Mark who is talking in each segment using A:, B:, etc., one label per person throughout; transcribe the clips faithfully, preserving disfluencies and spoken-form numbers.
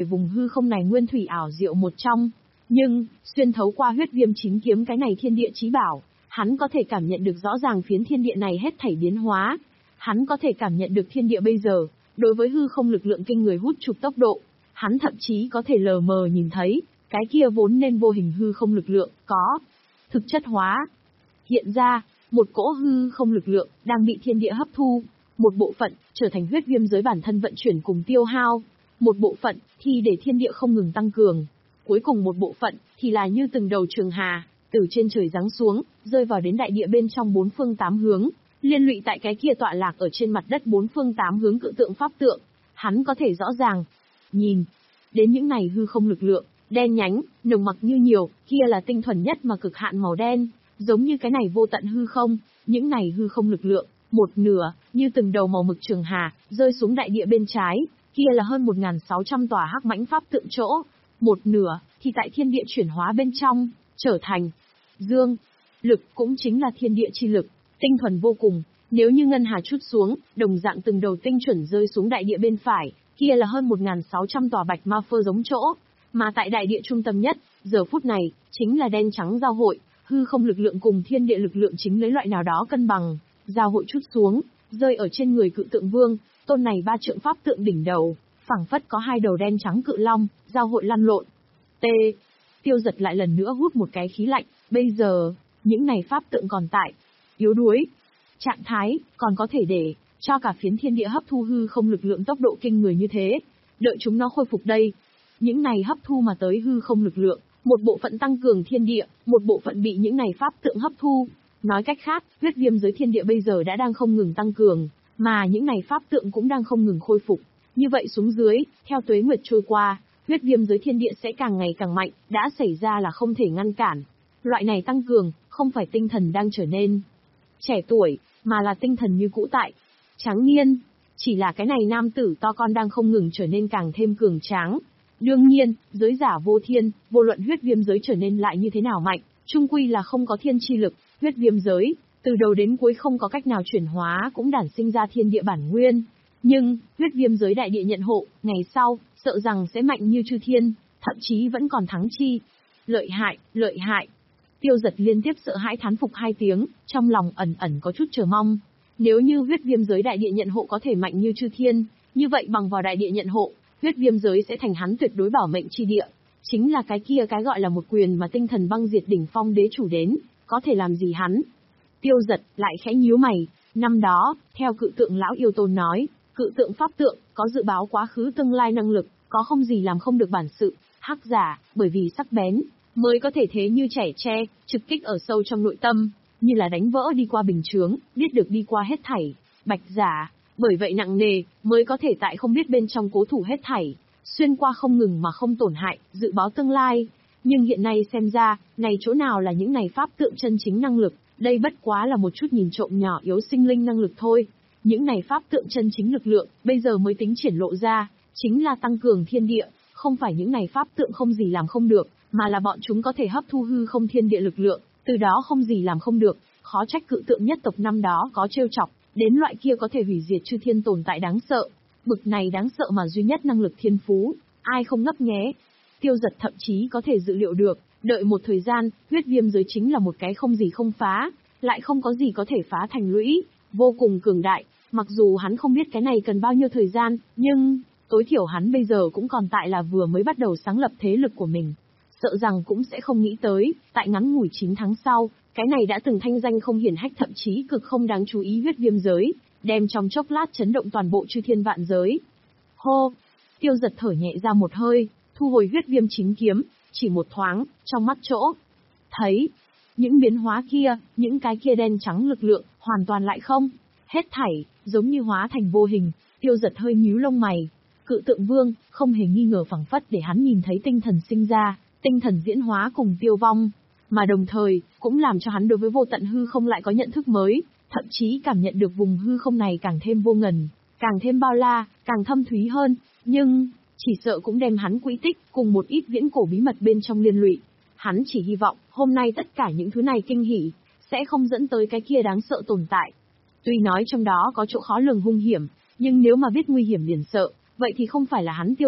A: vùng hư không này nguyên thủy ảo diệu một trong. Nhưng, xuyên thấu qua huyết viêm chính kiếm cái này thiên địa chí bảo, hắn có thể cảm nhận được rõ ràng phiến thiên địa này hết thảy biến hóa. Hắn có thể cảm nhận được thiên địa bây giờ, đối với hư không lực lượng kinh người hút chụp tốc độ. Hắn thậm chí có thể lờ mờ nhìn thấy, cái kia vốn nên vô hình hư không lực lượng, có thực chất hóa. Hiện ra, một cỗ hư không lực lượng, đang bị thiên địa hấp thu. Một bộ phận, trở thành huyết viêm giới bản thân vận chuyển cùng tiêu hao. Một bộ phận, thì để thiên địa không ngừng tăng cường. Cuối cùng một bộ phận, thì là như từng đầu trường hà, từ trên trời giáng xuống, rơi vào đến đại địa bên trong bốn phương tám hướng, liên lụy tại cái kia tọa lạc ở trên mặt đất bốn phương tám hướng cự tượng pháp tượng. Hắn có thể rõ ràng nhìn đến những này hư không lực lượng, đen nhánh, nồng mặc như nhiều, kia là tinh thuần nhất mà cực hạn màu đen, giống như cái này vô tận hư không, những này hư không lực lượng, một nửa, như từng đầu màu mực trường hà, rơi xuống đại địa bên trái, kia là hơn một nghìn sáu trăm tòa hắc mãnh pháp tượng chỗ, một nửa, thì tại thiên địa chuyển hóa bên trong, trở thành dương lực, cũng chính là thiên địa chi lực, tinh thuần vô cùng. Nếu như ngân hà chút xuống, đồng dạng từng đầu tinh chuẩn rơi xuống đại địa bên phải, kia là hơn một nghìn sáu trăm tòa bạch ma phơ giống chỗ, mà tại đại địa trung tâm nhất, giờ phút này, chính là đen trắng giao hội, hư không lực lượng cùng thiên địa lực lượng chính lấy loại nào đó cân bằng, giao hội chút xuống, rơi ở trên người cự tượng vương, tôn này ba trượng pháp tượng đỉnh đầu, phảng phất có hai đầu đen trắng cự long, giao hội lăn lộn. T. Tiêu Giật lại lần nữa hút một cái khí lạnh, bây giờ, những này pháp tượng còn tại, yếu đuối, trạng thái, còn có thể để cho cả phiến thiên địa hấp thu hư không lực lượng tốc độ kinh người như thế, đợi chúng nó khôi phục đây. Những này hấp thu mà tới hư không lực lượng, một bộ phận tăng cường thiên địa, một bộ phận bị những này pháp tượng hấp thu. Nói cách khác, huyết viêm giới thiên địa bây giờ đã đang không ngừng tăng cường, mà những này pháp tượng cũng đang không ngừng khôi phục. Như vậy xuống dưới, theo tuế nguyệt trôi qua, huyết viêm giới thiên địa sẽ càng ngày càng mạnh, đã xảy ra là không thể ngăn cản. Loại này tăng cường, không phải tinh thần đang trở nên trẻ tuổi, mà là tinh thần như cũ tại, tráng niên. Chỉ là cái này nam tử to con đang không ngừng trở nên càng thêm cường tráng. Đương nhiên, giới giả vô thiên, vô luận huyết viêm giới trở nên lại như thế nào mạnh, chung quy là không có thiên chi lực, huyết viêm giới, từ đầu đến cuối không có cách nào chuyển hóa cũng đản sinh ra thiên địa bản nguyên. Nhưng, huyết viêm giới đại địa nhận hộ, ngày sau, sợ rằng sẽ mạnh như chư thiên, thậm chí vẫn còn thắng chi. Lợi hại, lợi hại. Tiêu Giật liên tiếp sợ hãi thán phục hai tiếng, trong lòng ẩn ẩn có chút chờ mong. Nếu như huyết viêm giới đại địa nhận hộ có thể mạnh như chư thiên, như vậy bằng vào đại địa nhận hộ, huyết viêm giới sẽ thành hắn tuyệt đối bảo mệnh chi địa. Chính là cái kia cái gọi là một quyền mà tinh thần băng diệt đỉnh phong đế chủ đến, có thể làm gì hắn. Tiêu Giật lại khẽ nhíu mày, năm đó, theo cự tượng lão yêu tôn nói, cự tượng pháp tượng, có dự báo quá khứ tương lai năng lực, có không gì làm không được bản sự, hắc giả, bởi vì sắc bén, mới có thể thế như trẻ tre, trực kích ở sâu trong nội tâm, như là đánh vỡ đi qua bình chướng, biết được đi qua hết thảy, bạch giả, bởi vậy nặng nề, mới có thể tại không biết bên trong cố thủ hết thảy, xuyên qua không ngừng mà không tổn hại, dự báo tương lai. Nhưng hiện nay xem ra, này chỗ nào là những này pháp tượng chân chính năng lực, đây bất quá là một chút nhìn trộm nhỏ yếu sinh linh năng lực thôi. Những này pháp tượng chân chính lực lượng, bây giờ mới tính triển lộ ra, chính là tăng cường thiên địa, không phải những này pháp tượng không gì làm không được, mà là bọn chúng có thể hấp thu hư không thiên địa lực lượng, từ đó không gì làm không được, khó trách cự tượng nhất tộc năm đó có trêu chọc, đến loại kia có thể hủy diệt chư thiên tồn tại đáng sợ. Bực này đáng sợ mà duy nhất năng lực thiên phú, ai không ngấp nghé. Tiêu Giật thậm chí có thể dự liệu được, đợi một thời gian, huyết viêm giới chính là một cái không gì không phá, lại không có gì có thể phá thành lũy, vô cùng cường đại. Mặc dù hắn không biết cái này cần bao nhiêu thời gian, nhưng, tối thiểu hắn bây giờ cũng còn tại là vừa mới bắt đầu sáng lập thế lực của mình. Sợ rằng cũng sẽ không nghĩ tới, tại ngắn ngủi chín tháng sau, cái này đã từng thanh danh không hiển hách thậm chí cực không đáng chú ý huyết viêm giới, đem trong chốc lát chấn động toàn bộ chư thiên vạn giới. Hô! Tiêu Giật thở nhẹ ra một hơi, thu hồi huyết viêm chính kiếm, chỉ một thoáng, trong mắt chỗ. Thấy, những biến hóa kia, những cái kia đen trắng lực lượng, hoàn toàn lại không. Hết thảy, giống như hóa thành vô hình, Tiêu Giật hơi nhíu lông mày. Cự tượng vương, không hề nghi ngờ phảng phất để hắn nhìn thấy tinh thần sinh ra, tinh thần diễn hóa cùng tiêu vong, mà đồng thời, cũng làm cho hắn đối với vô tận hư không lại có nhận thức mới, thậm chí cảm nhận được vùng hư không này càng thêm vô ngần, càng thêm bao la, càng thâm thúy hơn, nhưng, chỉ sợ cũng đem hắn quỹ tích, cùng một ít viễn cổ bí mật bên trong liên lụy. Hắn chỉ hy vọng, hôm nay tất cả những thứ này kinh hỉ, sẽ không dẫn tới cái kia đáng sợ tồn tại. Tuy nói trong đó có chỗ khó lường hung hiểm, nhưng nếu mà biết nguy hiểm liền sợ, vậy thì không phải là hắn Tiêu Giật,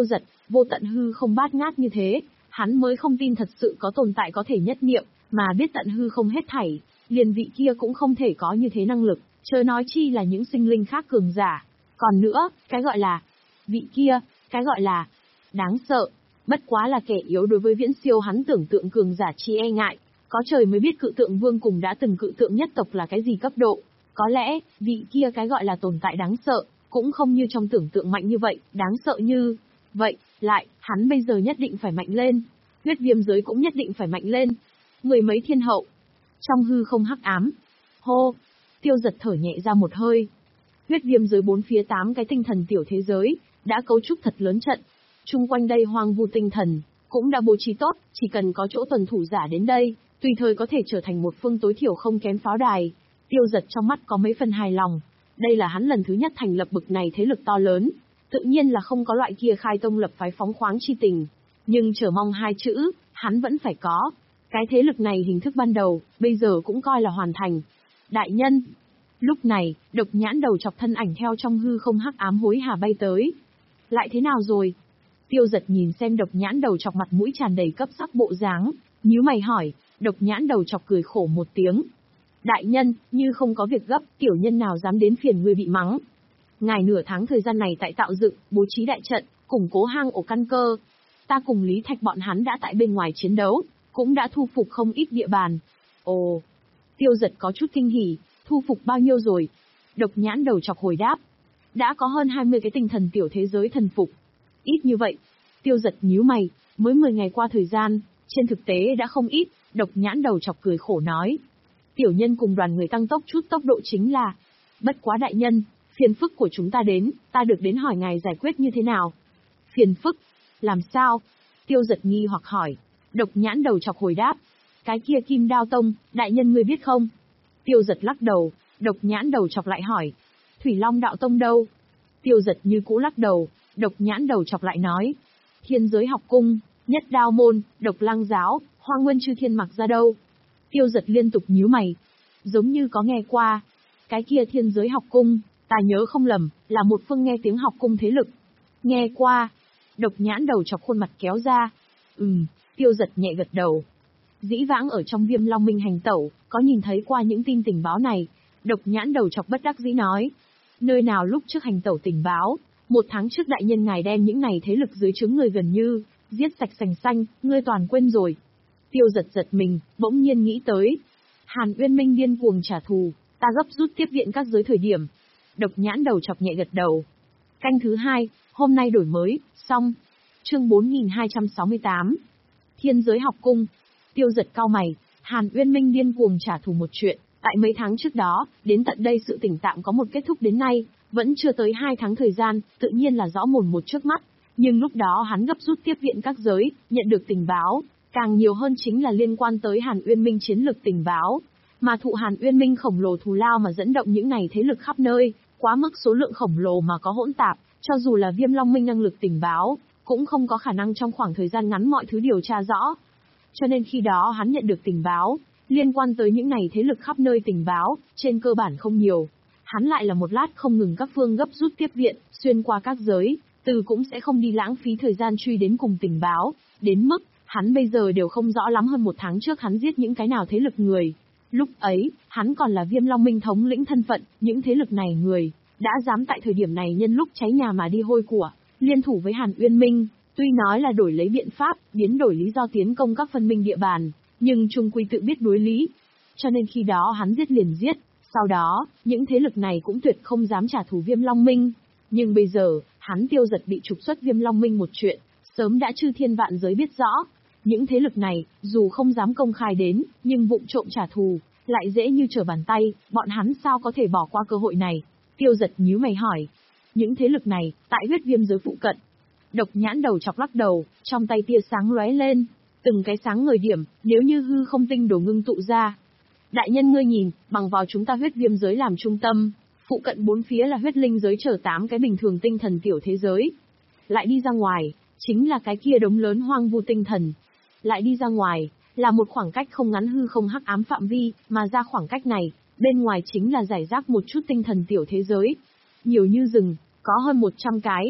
A: Vô tận hư không bát ngát như thế, hắn mới không tin thật sự có tồn tại có thể nhất niệm, mà biết tận hư không hết thảy, liền vị kia cũng không thể có như thế năng lực, chớ nói chi là những sinh linh khác cường giả. Còn nữa, cái gọi là vị kia, cái gọi là đáng sợ, bất quá là kẻ yếu đối với viễn siêu hắn tưởng tượng cường giả chi e ngại. Có trời mới biết cự tượng vương cùng đã từng cự tượng nhất tộc là cái gì cấp độ. Có lẽ, vị kia cái gọi là tồn tại đáng sợ, cũng không như trong tưởng tượng mạnh như vậy, đáng sợ như vậy, lại, hắn bây giờ nhất định phải mạnh lên. Huyết viêm giới cũng nhất định phải mạnh lên. Mười mấy thiên hậu. Trong hư không hắc ám. Hô! Tiêu Giật thở nhẹ ra một hơi. Huyết viêm giới bốn phía tám cái tinh thần tiểu thế giới, đã cấu trúc thật lớn trận. Chung quanh đây hoang vu tinh thần, cũng đã bố trí tốt, chỉ cần có chỗ tuần thủ giả đến đây, tùy thời có thể trở thành một phương tối thiểu không kém pháo đài. Tiêu Giật trong mắt có mấy phần hài lòng. Đây là hắn lần thứ nhất thành lập bực này thế lực to lớn. Tự nhiên là không có loại kia khai tông lập phái phóng khoáng chi tình. Nhưng chờ mong hai chữ, hắn vẫn phải có. Cái thế lực này hình thức ban đầu, bây giờ cũng coi là hoàn thành. Đại nhân! Lúc này, Độc Nhãn đầu chọc thân ảnh theo trong hư không hắc ám hối hả bay tới. Lại thế nào rồi? Tiêu Giật nhìn xem Độc Nhãn đầu chọc mặt mũi tràn đầy cấp sắc bộ dáng, nhíu mày hỏi. Độc Nhãn đầu chọc cười khổ một tiếng. Đại nhân, như không có việc gấp, tiểu nhân nào dám đến phiền ngươi bị mắng. Ngài nửa tháng thời gian này tại tạo dựng, bố trí đại trận, củng cố hang ổ căn cơ. Ta cùng Lý Thạch bọn hắn đã tại bên ngoài chiến đấu, cũng đã thu phục không ít địa bàn. Ồ! Tiêu Giật có chút kinh hỉ, thu phục bao nhiêu rồi? Độc Nhãn đầu chọc hồi đáp. Đã có hơn hai mươi cái tinh thần tiểu thế giới thần phục. Ít như vậy. Tiêu Giật nhíu mày, mới mười ngày qua thời gian, trên thực tế đã không ít. Độc Nhãn đầu chọc cười khổ nói. Tiểu nhân cùng đoàn người tăng tốc chút tốc độ chính là. Bất quá đại nhân, phiền phức của chúng ta đến, ta được đến hỏi ngài giải quyết như thế nào? Phiền phức? Làm sao? Tiêu Giật nghi hoặc hỏi. Độc Nhãn đầu chọc hồi đáp. Cái kia Kim Đao Tông, đại nhân ngươi biết không? Tiêu Giật lắc đầu. Độc Nhãn đầu chọc lại hỏi. Thủy Long Đạo Tông đâu? Tiêu Giật như cũ lắc đầu. Độc Nhãn đầu chọc lại nói. Thiên Giới Học Cung, Nhất Đao Môn, Độc Lăng Giáo, Hoa Nguyên Chư Thiên mặc ra đâu? Tiêu Giật liên tục nhíu mày. Giống như có nghe qua. Cái kia Thiên Giới Học Cung, ta nhớ không lầm, là một phương nghe tiếng học cung thế lực. Nghe qua. Độc Nhãn đầu chọc khuôn mặt kéo ra. Ừm, Tiêu Giật nhẹ gật đầu. Dĩ vãng ở trong Viêm Long Minh hành tẩu, có nhìn thấy qua những tin tình báo này. Độc Nhãn đầu chọc bất đắc dĩ nói. Nơi nào lúc trước hành tẩu tình báo, một tháng trước đại nhân ngài đem những này thế lực dưới trướng người gần như giết sạch sành xanh, ngươi toàn quên rồi. Tiêu Giật giật mình, bỗng nhiên nghĩ tới. Hàn Uyên Minh điên cuồng trả thù, ta gấp rút tiếp viện các giới thời điểm. Độc Nhãn đầu chọc nhẹ gật đầu. Canh thứ hai, hôm nay đổi mới, xong. Chương bốn nghìn hai trăm sáu mươi tám. Thiên Giới Học Cung. Tiêu Giật cau mày, Hàn Uyên Minh điên cuồng trả thù một chuyện, tại mấy tháng trước đó, đến tận đây sự tình tạm có một kết thúc đến nay, vẫn chưa tới hai tháng thời gian, tự nhiên là rõ mồn một trước mắt. Nhưng lúc đó hắn gấp rút tiếp viện các giới, nhận được tình báo, càng nhiều hơn chính là liên quan tới Hàn Uyên Minh chiến lược tình báo. Mà thụ Hàn Uyên Minh khổng lồ thù lao mà dẫn động những này thế lực khắp nơi, quá mức số lượng khổng lồ mà có hỗn tạp, cho dù là Viêm Long Minh năng lực tình báo, cũng không có khả năng trong khoảng thời gian ngắn mọi thứ điều tra rõ. Cho nên khi đó hắn nhận được tình báo, liên quan tới những này thế lực khắp nơi tình báo, trên cơ bản không nhiều. Hắn lại là một lát không ngừng các phương gấp rút tiếp viện, xuyên qua các giới, từ cũng sẽ không đi lãng phí thời gian truy đến cùng tình báo, đến mức, hắn bây giờ đều không rõ lắm hơn một tháng trước hắn giết những cái nào thế lực người. Lúc ấy, hắn còn là Viêm Long Minh thống lĩnh thân phận, những thế lực này người, đã dám tại thời điểm này nhân lúc cháy nhà mà đi hôi của, liên thủ với Hàn Uyên Minh, tuy nói là đổi lấy biện pháp, biến đổi lý do tiến công các phân minh địa bàn, nhưng chung quy tự biết đối lý. Cho nên khi đó hắn giết liền giết, sau đó, những thế lực này cũng tuyệt không dám trả thù Viêm Long Minh. Nhưng bây giờ, hắn Tiêu Giật bị trục xuất Viêm Long Minh một chuyện, sớm đã chư thiên vạn giới biết rõ. Những thế lực này, dù không dám công khai đến, nhưng vụng trộm trả thù, lại dễ như trở bàn tay, bọn hắn sao có thể bỏ qua cơ hội này? Tiêu Giật nhíu mày hỏi. Những thế lực này, tại huyết viêm giới phụ cận. Độc Nhãn đầu chọc lắc đầu, trong tay tia sáng lóe lên. Từng cái sáng ngời điểm, nếu như hư không tinh đồ ngưng tụ ra. Đại nhân ngươi nhìn, bằng vào chúng ta huyết viêm giới làm trung tâm, phụ cận bốn phía là huyết linh giới chở tám cái bình thường tinh thần tiểu thế giới. Lại đi ra ngoài, chính là cái kia đống lớn hoang vu tinh thần. Lại đi ra ngoài, là một khoảng cách không ngắn hư không hắc ám phạm vi, mà ra khoảng cách này, bên ngoài chính là giải rác một chút tinh thần tiểu thế giới. Nhiều như rừng, có hơn một trăm cái.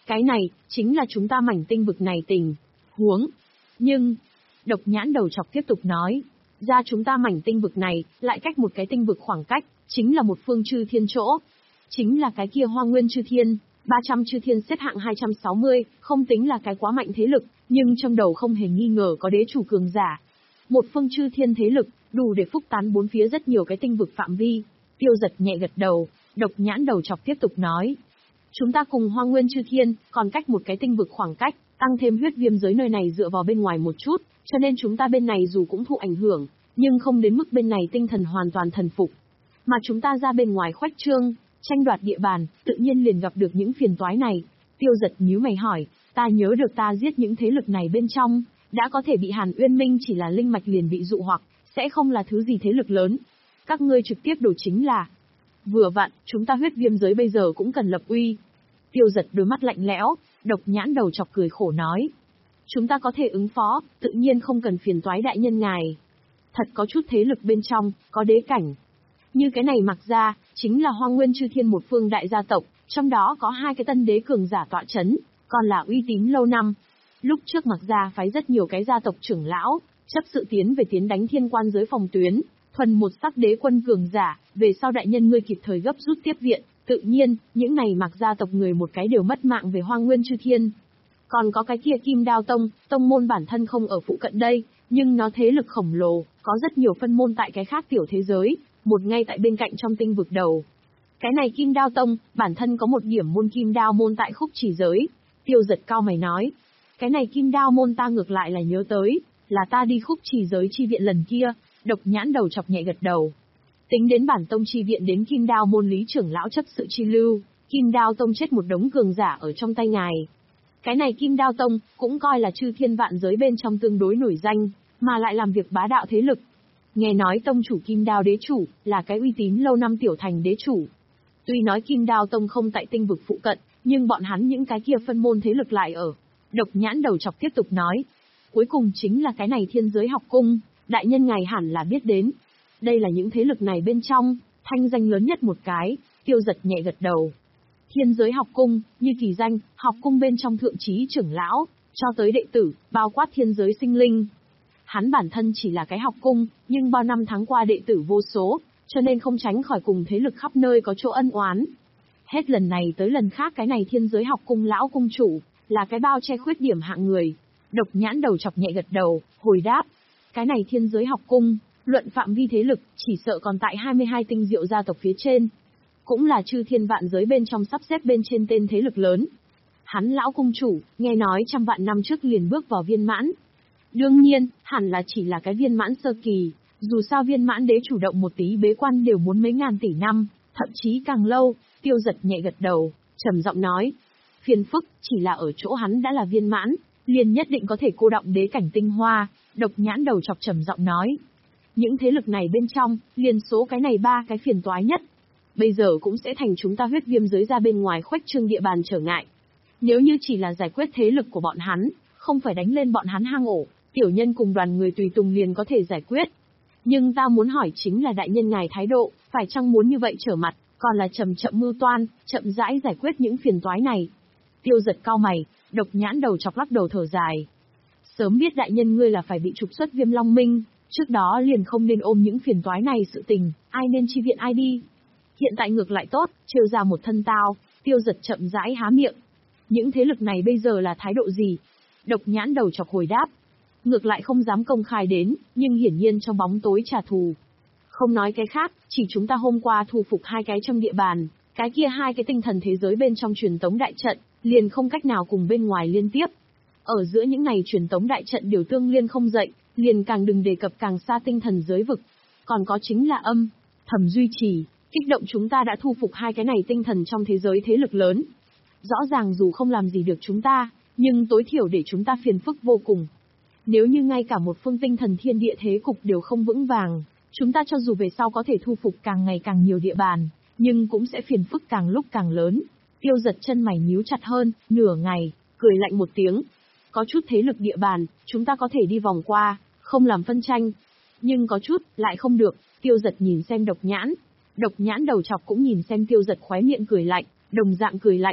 A: Cái này, chính là chúng ta mảnh tinh vực này tình huống. Nhưng, Độc Nhãn Đầu Chọc tiếp tục nói, ra chúng ta mảnh tinh vực này, lại cách một cái tinh vực khoảng cách, chính là một phương chư thiên chỗ. Chính là cái kia Hoa Nguyên chư thiên, ba trăm chư thiên xếp hạng hai trăm sáu mươi, không tính là cái quá mạnh thế lực, nhưng trong đầu không hề nghi ngờ có đế chủ cường giả. Một phương chư thiên thế lực, đủ để phúc tán bốn phía rất nhiều cái tinh vực phạm vi. Tiêu Giật nhẹ gật đầu, Độc Nhãn Đầu Chọc tiếp tục nói. Chúng ta cùng Hoa Nguyên chư thiên, còn cách một cái tinh vực khoảng cách, tăng thêm huyết viêm giới nơi này dựa vào bên ngoài một chút, cho nên chúng ta bên này dù cũng thụ ảnh hưởng, nhưng không đến mức bên này tinh thần hoàn toàn thần phục. Mà chúng ta ra bên ngoài khoách trương, tranh đoạt địa bàn, tự nhiên liền gặp được những phiền toái này. Tiêu Giật nhíu mày hỏi, ta nhớ được ta giết những thế lực này bên trong, đã có thể bị Hàn Uyên Minh chỉ là linh mạch liền bị dụ hoặc, sẽ không là thứ gì thế lực lớn. Các ngươi trực tiếp đổ chính là... Vừa vặn, chúng ta huyết viêm giới bây giờ cũng cần lập uy. Tiêu Giật đôi mắt lạnh lẽo, Độc Nhãn Đầu Chọc cười khổ nói. Chúng ta có thể ứng phó, tự nhiên không cần phiền toái đại nhân ngài. Thật có chút thế lực bên trong, có đế cảnh. Như cái này mặc ra, chính là Hoa Nguyên chư thiên một phương đại gia tộc, trong đó có hai cái tân đế cường giả tọa chấn, còn là uy tín lâu năm. Lúc trước mặc ra phái rất nhiều cái gia tộc trưởng lão, chấp sự tiến về tiến đánh thiên quan giới phòng tuyến, thuần một sắc đế quân cường giả, về sau đại nhân ngươi kịp thời gấp rút tiếp viện, tự nhiên, những này mặc gia tộc người một cái đều mất mạng về Hoa Nguyên chư thiên. Còn có cái kia Kim Đao Tông, tông môn bản thân không ở phụ cận đây, nhưng nó thế lực khổng lồ, có rất nhiều phân môn tại cái khác tiểu thế giới, một ngay tại bên cạnh trong tinh vực đầu. Cái này Kim Đao Tông, bản thân có một điểm môn Kim Đao môn tại khúc chỉ giới. Tiêu Giật cao mày nói, cái này Kim Đao môn ta ngược lại là nhớ tới, là ta đi khúc chỉ giới chi viện lần kia. Độc Nhãn Đầu Chọc nhẹ gật đầu. Tính đến bản tông chi viện đến Kim Đao môn lý trưởng lão chấp sự chi lưu, Kim Đao Tông chết một đống cường giả ở trong tay ngài. Cái này Kim Đao Tông, cũng coi là chư thiên vạn giới bên trong tương đối nổi danh, mà lại làm việc bá đạo thế lực. Nghe nói tông chủ Kim Đao đế chủ, là cái uy tín lâu năm tiểu thành đế chủ. Tuy nói Kim Đao Tông không tại tinh vực phụ cận, nhưng bọn hắn những cái kia phân môn thế lực lại ở. Độc Nhãn Đầu Chọc tiếp tục nói. Cuối cùng chính là cái này Thiên Giới Học Cung, đại nhân ngài hẳn là biết đến. Đây là những thế lực này bên trong, thanh danh lớn nhất một cái. Tiêu Giật nhẹ gật đầu. Thiên Giới Học Cung, như kỳ danh, học cung bên trong thượng trí trưởng lão, cho tới đệ tử, bao quát thiên giới sinh linh. Hắn bản thân chỉ là cái học cung, nhưng bao năm tháng qua đệ tử vô số, cho nên không tránh khỏi cùng thế lực khắp nơi có chỗ ân oán. Hết lần này tới lần khác cái này Thiên Giới Học Cung lão cung chủ, là cái bao che khuyết điểm hạng người. Độc Nhãn Đầu Chọc nhẹ gật đầu, hồi đáp. Cái này Thiên Giới Học Cung, luận phạm vi thế lực, chỉ sợ còn tại hai mươi hai tinh diệu gia tộc phía trên. Cũng là chư thiên vạn giới bên trong sắp xếp bên trên tên thế lực lớn. Hắn lão cung chủ, nghe nói trăm vạn năm trước liền bước vào viên mãn. Đương nhiên, hẳn là chỉ là cái viên mãn sơ kỳ, dù sao viên mãn đế chủ động một tí bế quan đều muốn mấy ngàn tỷ năm, thậm chí càng lâu. Tiêu Giật nhẹ gật đầu, trầm giọng nói. Phiền phức, chỉ là ở chỗ hắn đã là viên mãn, liền nhất định có thể cô đọng đế cảnh tinh hoa. Độc Nhãn Đầu Chọc trầm giọng nói. Những thế lực này bên trong, liền số cái này ba cái phiền toái nhất. Bây giờ cũng sẽ thành chúng ta huyết viêm giới ra bên ngoài khuếch trương địa bàn trở ngại. Nếu như chỉ là giải quyết thế lực của bọn hắn, không phải đánh lên bọn hắn hang ổ, tiểu nhân cùng đoàn người tùy tùng liền có thể giải quyết. Nhưng ta muốn hỏi chính là đại nhân ngài thái độ, phải chăng muốn như vậy trở mặt, còn là chậm chậm mưu toan, chậm rãi giải quyết những phiền toái này. Tiêu Giật cao mày, Độc Nhãn Đầu Chọc lắc đầu thở dài. Sớm biết đại nhân ngươi là phải bị trục xuất Viêm Long Minh, trước đó liền không nên ôm những phiền toái này sự tình, ai nên chi viện ai đi. Hiện tại ngược lại tốt, trêu ra một thân tao. Tiêu Giật chậm rãi há miệng. Những thế lực này bây giờ là thái độ gì? Độc Nhãn Đầu Chọc hồi đáp. Ngược lại không dám công khai đến, nhưng hiển nhiên trong bóng tối trả thù. Không nói cái khác, chỉ chúng ta hôm qua thu phục hai cái trong địa bàn, cái kia hai cái tinh thần thế giới bên trong truyền tống đại trận, liền không cách nào cùng bên ngoài liên tiếp. Ở giữa những này truyền tống đại trận điều tương liên không dậy, liền càng đừng đề cập càng xa tinh thần giới vực. Còn có chính là âm, thầm duy trì, kích động chúng ta đã thu phục hai cái này tinh thần trong thế giới thế lực lớn. Rõ ràng dù không làm gì được chúng ta, nhưng tối thiểu để chúng ta phiền phức vô cùng. Nếu như ngay cả một phương tinh thần thiên địa thế cục đều không vững vàng, chúng ta cho dù về sau có thể thu phục càng ngày càng nhiều địa bàn, nhưng cũng sẽ phiền phức càng lúc càng lớn. Tiêu Giật chân mày nhíu chặt hơn, nửa ngày, cười lạnh một tiếng. Có chút thế lực địa bàn, chúng ta có thể đi vòng qua, không làm phân tranh. Nhưng có chút, lại không được. Tiêu Giật nhìn xem Độc Nhãn. Độc Nhãn Đầu Chọc cũng nhìn xem Tiêu Giật khóe miệng cười lạnh, đồng dạng cười lạnh.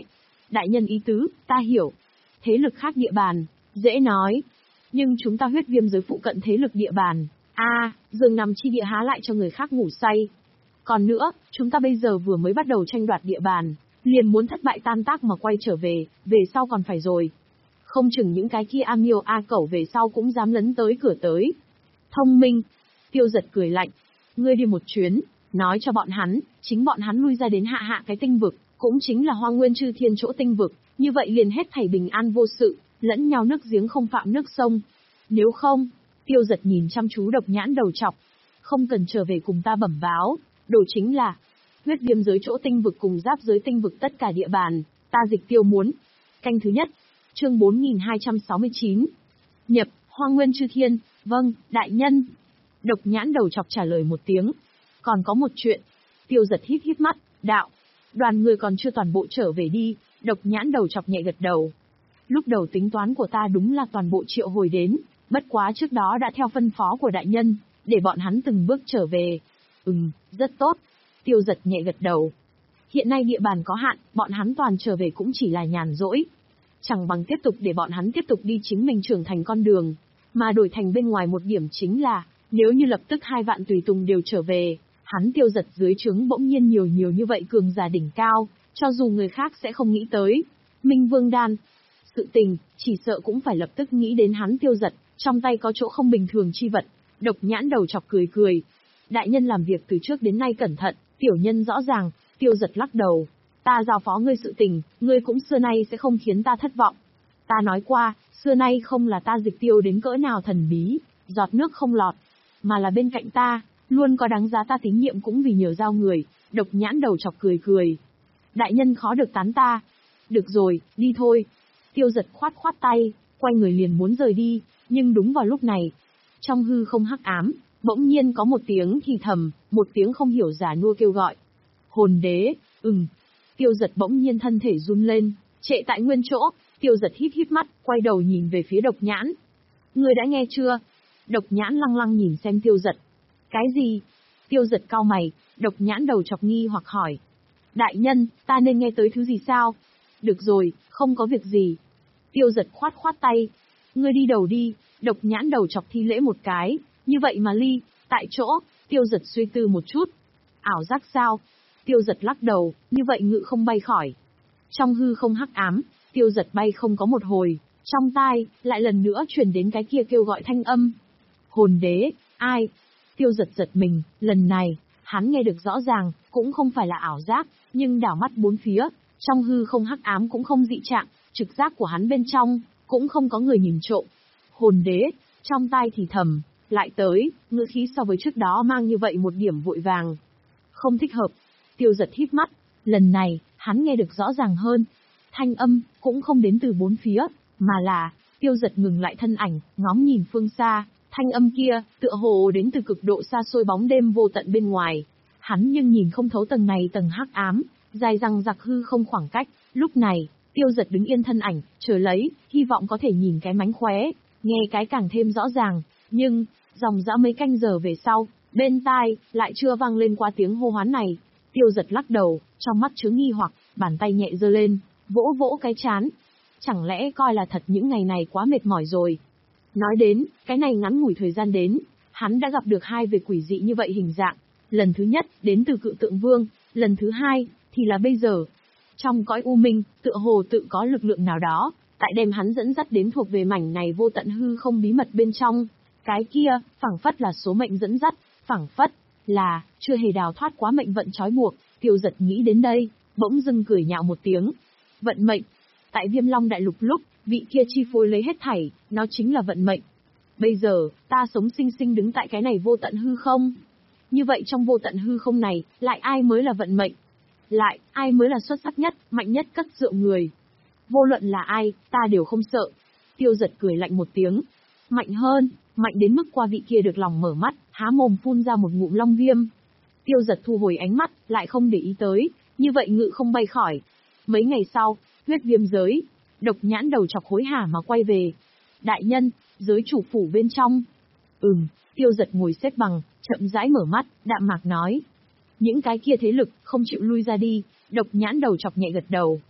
A: Đại nhân ý tứ, ta hiểu. Thế lực khác địa bàn, dễ nói. Nhưng chúng ta huyết viêm giới phụ cận thế lực địa bàn. a à, giường nằm chi địa há lại cho người khác ngủ say. Còn nữa, chúng ta bây giờ vừa mới bắt đầu tranh đoạt địa bàn, liền muốn thất bại tan tác mà quay trở về, về sau còn phải rồi. Không chừng những cái kia A Miêu A Cẩu về sau cũng dám lấn tới cửa tới. Thông minh. Tiêu Giật cười lạnh. Ngươi đi một chuyến, nói cho bọn hắn, chính bọn hắn lui ra đến hạ hạ cái tinh vực, cũng chính là Hoang Nguyên Chư Thiên chỗ tinh vực, như vậy liền hết thảy bình an vô sự, lẫn nhau nước giếng không phạm nước sông. Nếu không, Tiêu Giật nhìn chăm chú Độc Nhãn đầu trọc. Không cần trở về cùng ta bẩm báo, đồ chính là huyết viêm giới chỗ tinh vực cùng giáp giới tinh vực tất cả địa bàn, ta dịch tiêu muốn. Canh thứ nhất, chương bốn nghìn hai trăm sáu mươi chín. Nhập, Hoang Nguyên Chư Thiên, vâng, đại nhân. Độc Nhãn đầu chọc trả lời một tiếng. Còn có một chuyện. Tiêu Giật híp híp mắt, đạo. Đoàn người còn chưa toàn bộ trở về đi. Độc Nhãn đầu chọc nhẹ gật đầu. Lúc đầu tính toán của ta đúng là toàn bộ triệu hồi đến, bất quá trước đó đã theo phân phó của đại nhân, để bọn hắn từng bước trở về. Ừm, rất tốt. Tiêu Giật nhẹ gật đầu. Hiện nay địa bàn có hạn, bọn hắn toàn trở về cũng chỉ là nhàn rỗi. Chẳng bằng tiếp tục để bọn hắn tiếp tục đi chính mình trưởng thành con đường, mà đổi thành bên ngoài một điểm chính là, nếu như lập tức hai vạn tùy tùng đều trở về, hắn Tiêu Giật dưới trướng bỗng nhiên nhiều nhiều như vậy cường giả đỉnh cao, cho dù người khác sẽ không nghĩ tới. Minh Vương Đan. Sự tình, chỉ sợ cũng phải lập tức nghĩ đến hắn Tiêu Giật, trong tay có chỗ không bình thường chi vật. Độc Nhãn đầu chọc cười cười. Đại nhân làm việc từ trước đến nay cẩn thận, tiểu nhân rõ ràng. Tiêu Giật lắc đầu. Ta giao phó ngươi sự tình, ngươi cũng xưa nay sẽ không khiến ta thất vọng. Ta nói qua, xưa nay không là ta dịch tiêu đến cỡ nào thần bí, giọt nước không lọt, mà là bên cạnh ta, luôn có đáng giá ta tín nhiệm cũng vì nhờ giao người. Độc Nhãn đầu chọc cười cười. Đại nhân khó được tán ta. Được rồi, đi thôi. Tiêu Giật khoát khoát tay, quay người liền muốn rời đi, nhưng đúng vào lúc này, trong hư không hắc ám, bỗng nhiên có một tiếng thì thầm, một tiếng không hiểu giả nua kêu gọi. Hồn đế, ừm. Tiêu Giật bỗng nhiên thân thể run lên, trệ tại nguyên chỗ. Tiêu Giật híp híp mắt, quay đầu nhìn về phía Độc Nhãn. Ngươi đã nghe chưa? Độc Nhãn lăng lăng nhìn xem Tiêu Giật. Cái gì? Tiêu Giật cau mày, Độc Nhãn đầu chọc nghi hoặc hỏi. Đại nhân, ta nên nghe tới thứ gì sao? Được rồi, không có việc gì. Tiêu Giật khoát khoát tay. Ngươi đi đầu đi. Độc Nhãn đầu chọc thi lễ một cái, như vậy mà ly, tại chỗ. Tiêu Giật suy tư một chút. Ảo giác sao? Tiêu Giật lắc đầu, như vậy ngự không bay khỏi. Trong hư không hắc ám, Tiêu Giật bay không có một hồi, trong tai, lại lần nữa truyền đến cái kia kêu gọi thanh âm. Hồn đế, ai? Tiêu Giật giật mình, lần này, hắn nghe được rõ ràng, cũng không phải là ảo giác, nhưng đảo mắt bốn phía, trong hư không hắc ám cũng không dị trạng, trực giác của hắn bên trong, cũng không có người nhìn trộm. Hồn đế, trong tai thì thầm, lại tới, ngữ khí so với trước đó mang như vậy một điểm vội vàng. Không thích hợp. Tiêu Giật híp mắt, lần này, hắn nghe được rõ ràng hơn. Thanh âm, cũng không đến từ bốn phía, mà là, Tiêu Giật ngừng lại thân ảnh, ngóng nhìn phương xa, thanh âm kia, tựa hồ đến từ cực độ xa xôi bóng đêm vô tận bên ngoài. Hắn nhưng nhìn không thấu tầng này tầng hắc ám, dài răng giặc hư không khoảng cách, lúc này, Tiêu Giật đứng yên thân ảnh, chờ lấy, hy vọng có thể nhìn cái mánh khóe, nghe cái càng thêm rõ ràng, nhưng, dòng dã mấy canh giờ về sau, bên tai, lại chưa vang lên qua tiếng hô hoán này. Tiêu Giật lắc đầu, trong mắt chứa nghi hoặc, bàn tay nhẹ giơ lên, vỗ vỗ cái trán. Chẳng lẽ coi là thật những ngày này quá mệt mỏi rồi? Nói đến, cái này ngắn ngủi thời gian đến, hắn đã gặp được hai về quỷ dị như vậy hình dạng. Lần thứ nhất, đến từ Cự Tượng Vương, lần thứ hai, thì là bây giờ. Trong cõi u minh, tựa hồ tự có lực lượng nào đó, tại đem hắn dẫn dắt đến thuộc về mảnh này vô tận hư không bí mật bên trong. Cái kia, phảng phất là số mệnh dẫn dắt, phảng phất là chưa hề đào thoát quá mệnh vận trói buộc. Tiêu Giật nghĩ đến đây, bỗng dưng cười nhạo một tiếng. Vận mệnh. Tại Viêm Long Đại Lục lúc, vị kia chi phối lấy hết thảy, nó chính là vận mệnh. Bây giờ, ta sống sinh sinh đứng tại cái này vô tận hư không. Như vậy trong vô tận hư không này, lại ai mới là vận mệnh? Lại, ai mới là xuất sắc nhất, mạnh nhất cất rượu người? Vô luận là ai, ta đều không sợ. Tiêu Giật cười lạnh một tiếng. Mạnh hơn, mạnh đến mức qua vị kia được lòng mở mắt, há mồm phun ra một ngụm long viêm. Tiêu Giật thu hồi ánh mắt, lại không để ý tới, như vậy ngự không bay khỏi. Mấy ngày sau, huyết viêm giới, Độc Nhãn đầu chọc hối hả mà quay về. Đại nhân, giới chủ phủ bên trong. Ừm, Tiêu Giật ngồi xếp bằng, chậm rãi mở mắt, đạm mạc nói. Những cái kia thế lực, không chịu lui ra đi. Độc Nhãn đầu chọc nhẹ gật đầu.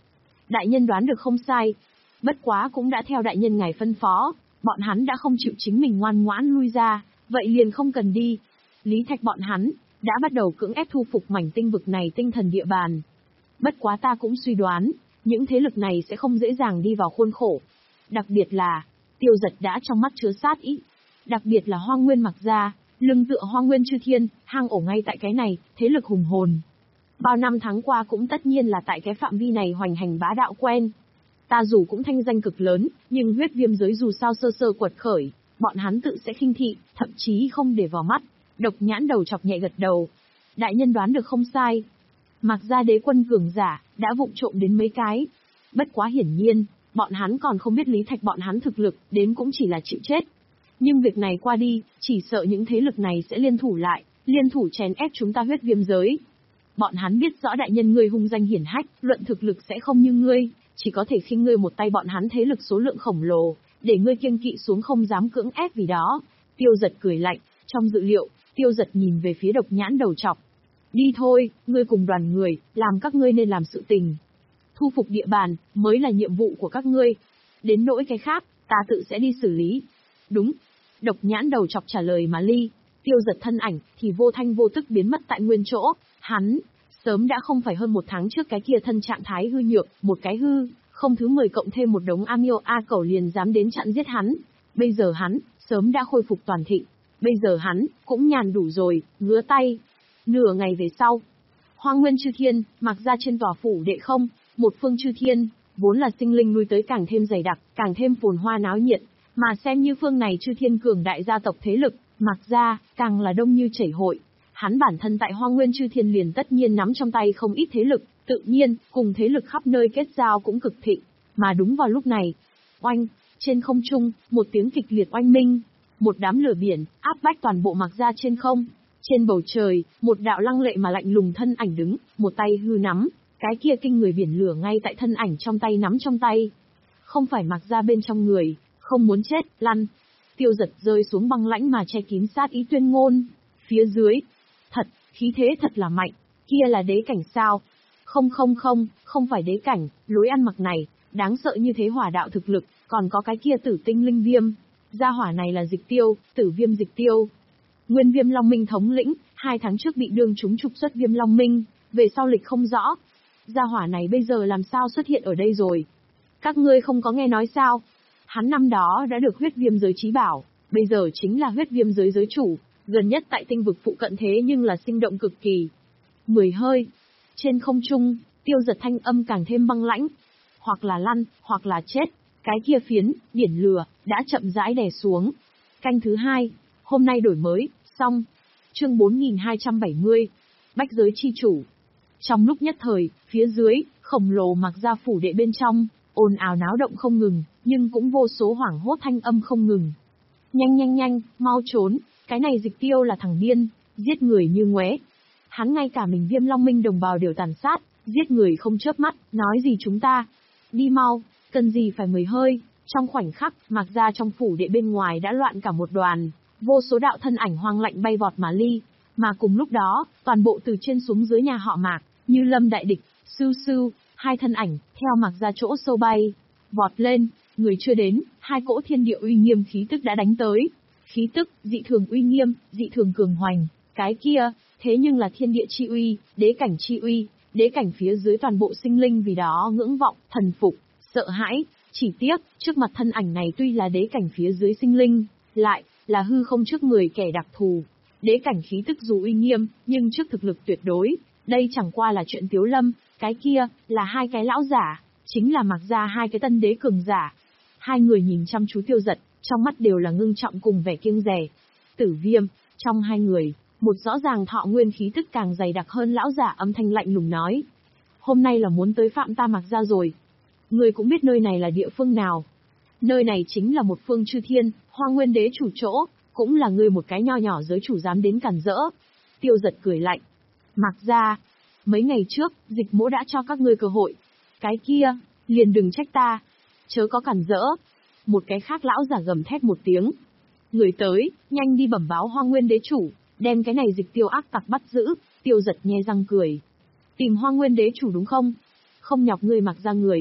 A: Đại nhân đoán được không sai. Bất quá cũng đã theo đại nhân ngài phân phó, bọn hắn đã không chịu chính mình ngoan ngoãn lui ra, vậy liền không cần đi. Lý Thạch bọn hắn đã bắt đầu cưỡng ép thu phục mảnh tinh vực này tinh thần địa bàn. Bất quá ta cũng suy đoán, những thế lực này sẽ không dễ dàng đi vào khuôn khổ. Đặc biệt là, Tiêu Giật đã trong mắt chứa sát ý. Đặc biệt là Hoang Nguyên mặc ra, lưng tựa Hoang Nguyên chư thiên, hang ổ ngay tại cái này, thế lực hùng hồn. Bao năm tháng qua cũng tất nhiên là tại cái phạm vi này hoành hành bá đạo quen. Ta dù cũng thanh danh cực lớn, nhưng huyết viêm giới dù sao sơ sơ quật khởi, bọn hắn tự sẽ khinh thị, thậm chí không để vào mắt. Độc Nhãn đầu chọc nhẹ gật đầu. Đại nhân đoán được không sai. Mặc ra đế quân cường giả, đã vụng trộm đến mấy cái. Bất quá hiển nhiên, bọn hắn còn không biết Lý Thạch bọn hắn thực lực, đến cũng chỉ là chịu chết. Nhưng việc này qua đi, chỉ sợ những thế lực này sẽ liên thủ lại, liên thủ chèn ép chúng ta huyết viêm giới. Bọn hắn biết rõ đại nhân ngươi hung danh hiển hách, luận thực lực sẽ không như ngươi, chỉ có thể khinh ngươi một tay bọn hắn thế lực số lượng khổng lồ, để ngươi kiêng kỵ xuống không dám cưỡng ép vì đó. Tiêu Giật cười lạnh, trong dự liệu, Tiêu Giật nhìn về phía Độc Nhãn đầu chọc. Đi thôi, ngươi cùng đoàn người, làm các ngươi nên làm sự tình. Thu phục địa bàn, mới là nhiệm vụ của các ngươi. Đến nỗi cái khác, ta tự sẽ đi xử lý. Đúng. Độc Nhãn đầu chọc trả lời mà ly. Tiêu Giật thân ảnh, thì vô thanh vô tức biến mất tại nguyên chỗ. Hắn, sớm đã không phải hơn một tháng trước cái kia thân trạng thái hư nhược, một cái hư, không thứ mười cộng thêm một đống A miêu A cẩu liền dám đến chặn giết hắn. Bây giờ hắn, sớm đã khôi phục toàn thịnh. Bây giờ hắn, cũng nhàn đủ rồi, ngứa tay. Nửa ngày về sau, Hoang Nguyên chư thiên, mặc ra trên tòa phủ đệ không, một phương chư thiên, vốn là sinh linh nuôi tới càng thêm dày đặc, càng thêm phồn hoa náo nhiệt, mà xem như phương này chư thiên cường đại gia tộc thế lực, mặc ra, càng là đông như chảy hội. Hắn bản thân tại Hoang Nguyên chư thiên liền tất nhiên nắm trong tay không ít thế lực, tự nhiên, cùng thế lực khắp nơi kết giao cũng cực thịnh. Mà đúng vào lúc này, oanh, trên không trung, một tiếng kịch liệt oanh minh, một đám lửa biển, áp bách toàn bộ mặc ra trên không. Trên bầu trời, một đạo lăng lệ mà lạnh lùng thân ảnh đứng, một tay hư nắm, cái kia kinh người biển lửa ngay tại thân ảnh trong tay nắm trong tay. Không phải mặc ra bên trong người, không muốn chết, lăn. Tiêu Giật rơi xuống băng lãnh mà che kín sát ý tuyên ngôn. Phía dưới, thật, khí thế thật là mạnh, kia là đế cảnh sao? Không không không, không phải đế cảnh, lối ăn mặc này, đáng sợ như thế hỏa đạo thực lực, còn có cái kia tử tinh linh viêm. Gia hỏa này là dịch tiêu, tử viêm dịch tiêu. Nguyên Viêm Long Minh thống lĩnh, hai tháng trước bị đương chúng trục xuất Viêm Long Minh, về sau lịch không rõ. Gia hỏa này bây giờ làm sao xuất hiện ở đây rồi? Các ngươi không có nghe nói sao? Hắn năm đó đã được huyết viêm giới chí bảo, bây giờ chính là huyết viêm giới giới chủ, gần nhất tại tinh vực phụ cận thế nhưng là sinh động cực kỳ. Mười hơi. Trên không trung, Tiêu Giật thanh âm càng thêm băng lãnh. Hoặc là lăn, hoặc là chết. Cái kia phiến, biển lửa, đã chậm rãi đè xuống. Canh thứ hai. Hôm nay đổi mới, xong. Chương bốn nghìn hai trăm bảy mươi. Bách giới chi chủ. Trong lúc nhất thời, phía dưới, khổng lồ mặc ra phủ đệ bên trong, ồn ào náo động không ngừng, nhưng cũng vô số hoảng hốt thanh âm không ngừng. Nhanh nhanh nhanh, mau trốn, cái này dịch tiêu là thằng điên, giết người như ngoé. Hắn ngay cả mình Viêm Long Minh đồng bào đều tàn sát, giết người không chớp mắt, nói gì chúng ta. Đi mau, cần gì phải mười hơi. Trong khoảnh khắc, mặc ra trong phủ đệ bên ngoài đã loạn cả một đoàn, vô số đạo thân ảnh hoang lạnh bay vọt mà ly, mà cùng lúc đó, toàn bộ từ trên xuống dưới nhà họ Mạc, như lâm đại địch, sưu sưu, hai thân ảnh, theo mặc ra chỗ sâu bay, vọt lên, người chưa đến, hai cỗ thiên địa uy nghiêm khí tức đã đánh tới. Khí tức, dị thường uy nghiêm, dị thường cường hoành, cái kia, thế nhưng là thiên địa chi uy, đế cảnh chi uy, đế cảnh phía dưới toàn bộ sinh linh vì đó ngưỡng vọng, thần phục, sợ hãi, chỉ tiếc, trước mặt thân ảnh này tuy là đế cảnh phía dưới sinh linh, lại là hư không trước người kẻ đặc thù. Đế cảnh khí tức dù uy nghiêm, nhưng trước thực lực tuyệt đối, đây chẳng qua là chuyện tiếu lâm, cái kia, là hai cái lão giả, chính là mặc ra hai cái tân đế cường giả. Hai người nhìn chăm chú Tiêu Giật, trong mắt đều là ngưng trọng cùng vẻ kiêng dè. Tử Viêm, trong hai người, một rõ ràng thọ nguyên khí tức càng dày đặc hơn lão giả âm thanh lạnh lùng nói. Hôm nay là muốn tới phạm ta mặc ra rồi. Người cũng biết nơi này là địa phương nào. Nơi này chính là một phương chư thiên, Hoang Nguyên đế chủ chỗ, cũng là người một cái nho nhỏ giới chủ dám đến cản rỡ. Tiêu Giật cười lạnh. Mặc ra, mấy ngày trước, dịch mỗ đã cho các ngươi cơ hội. Cái kia, liền đừng trách ta. Chớ có cản rỡ. Một cái khác lão giả gầm thét một tiếng. Người tới, nhanh đi bẩm báo Hoang Nguyên đế chủ, đem cái này dịch tiêu ác tặc bắt giữ. Tiêu Giật nhe răng cười. Tìm Hoang Nguyên đế chủ đúng không? Không nhọc ngươi mặc ra người,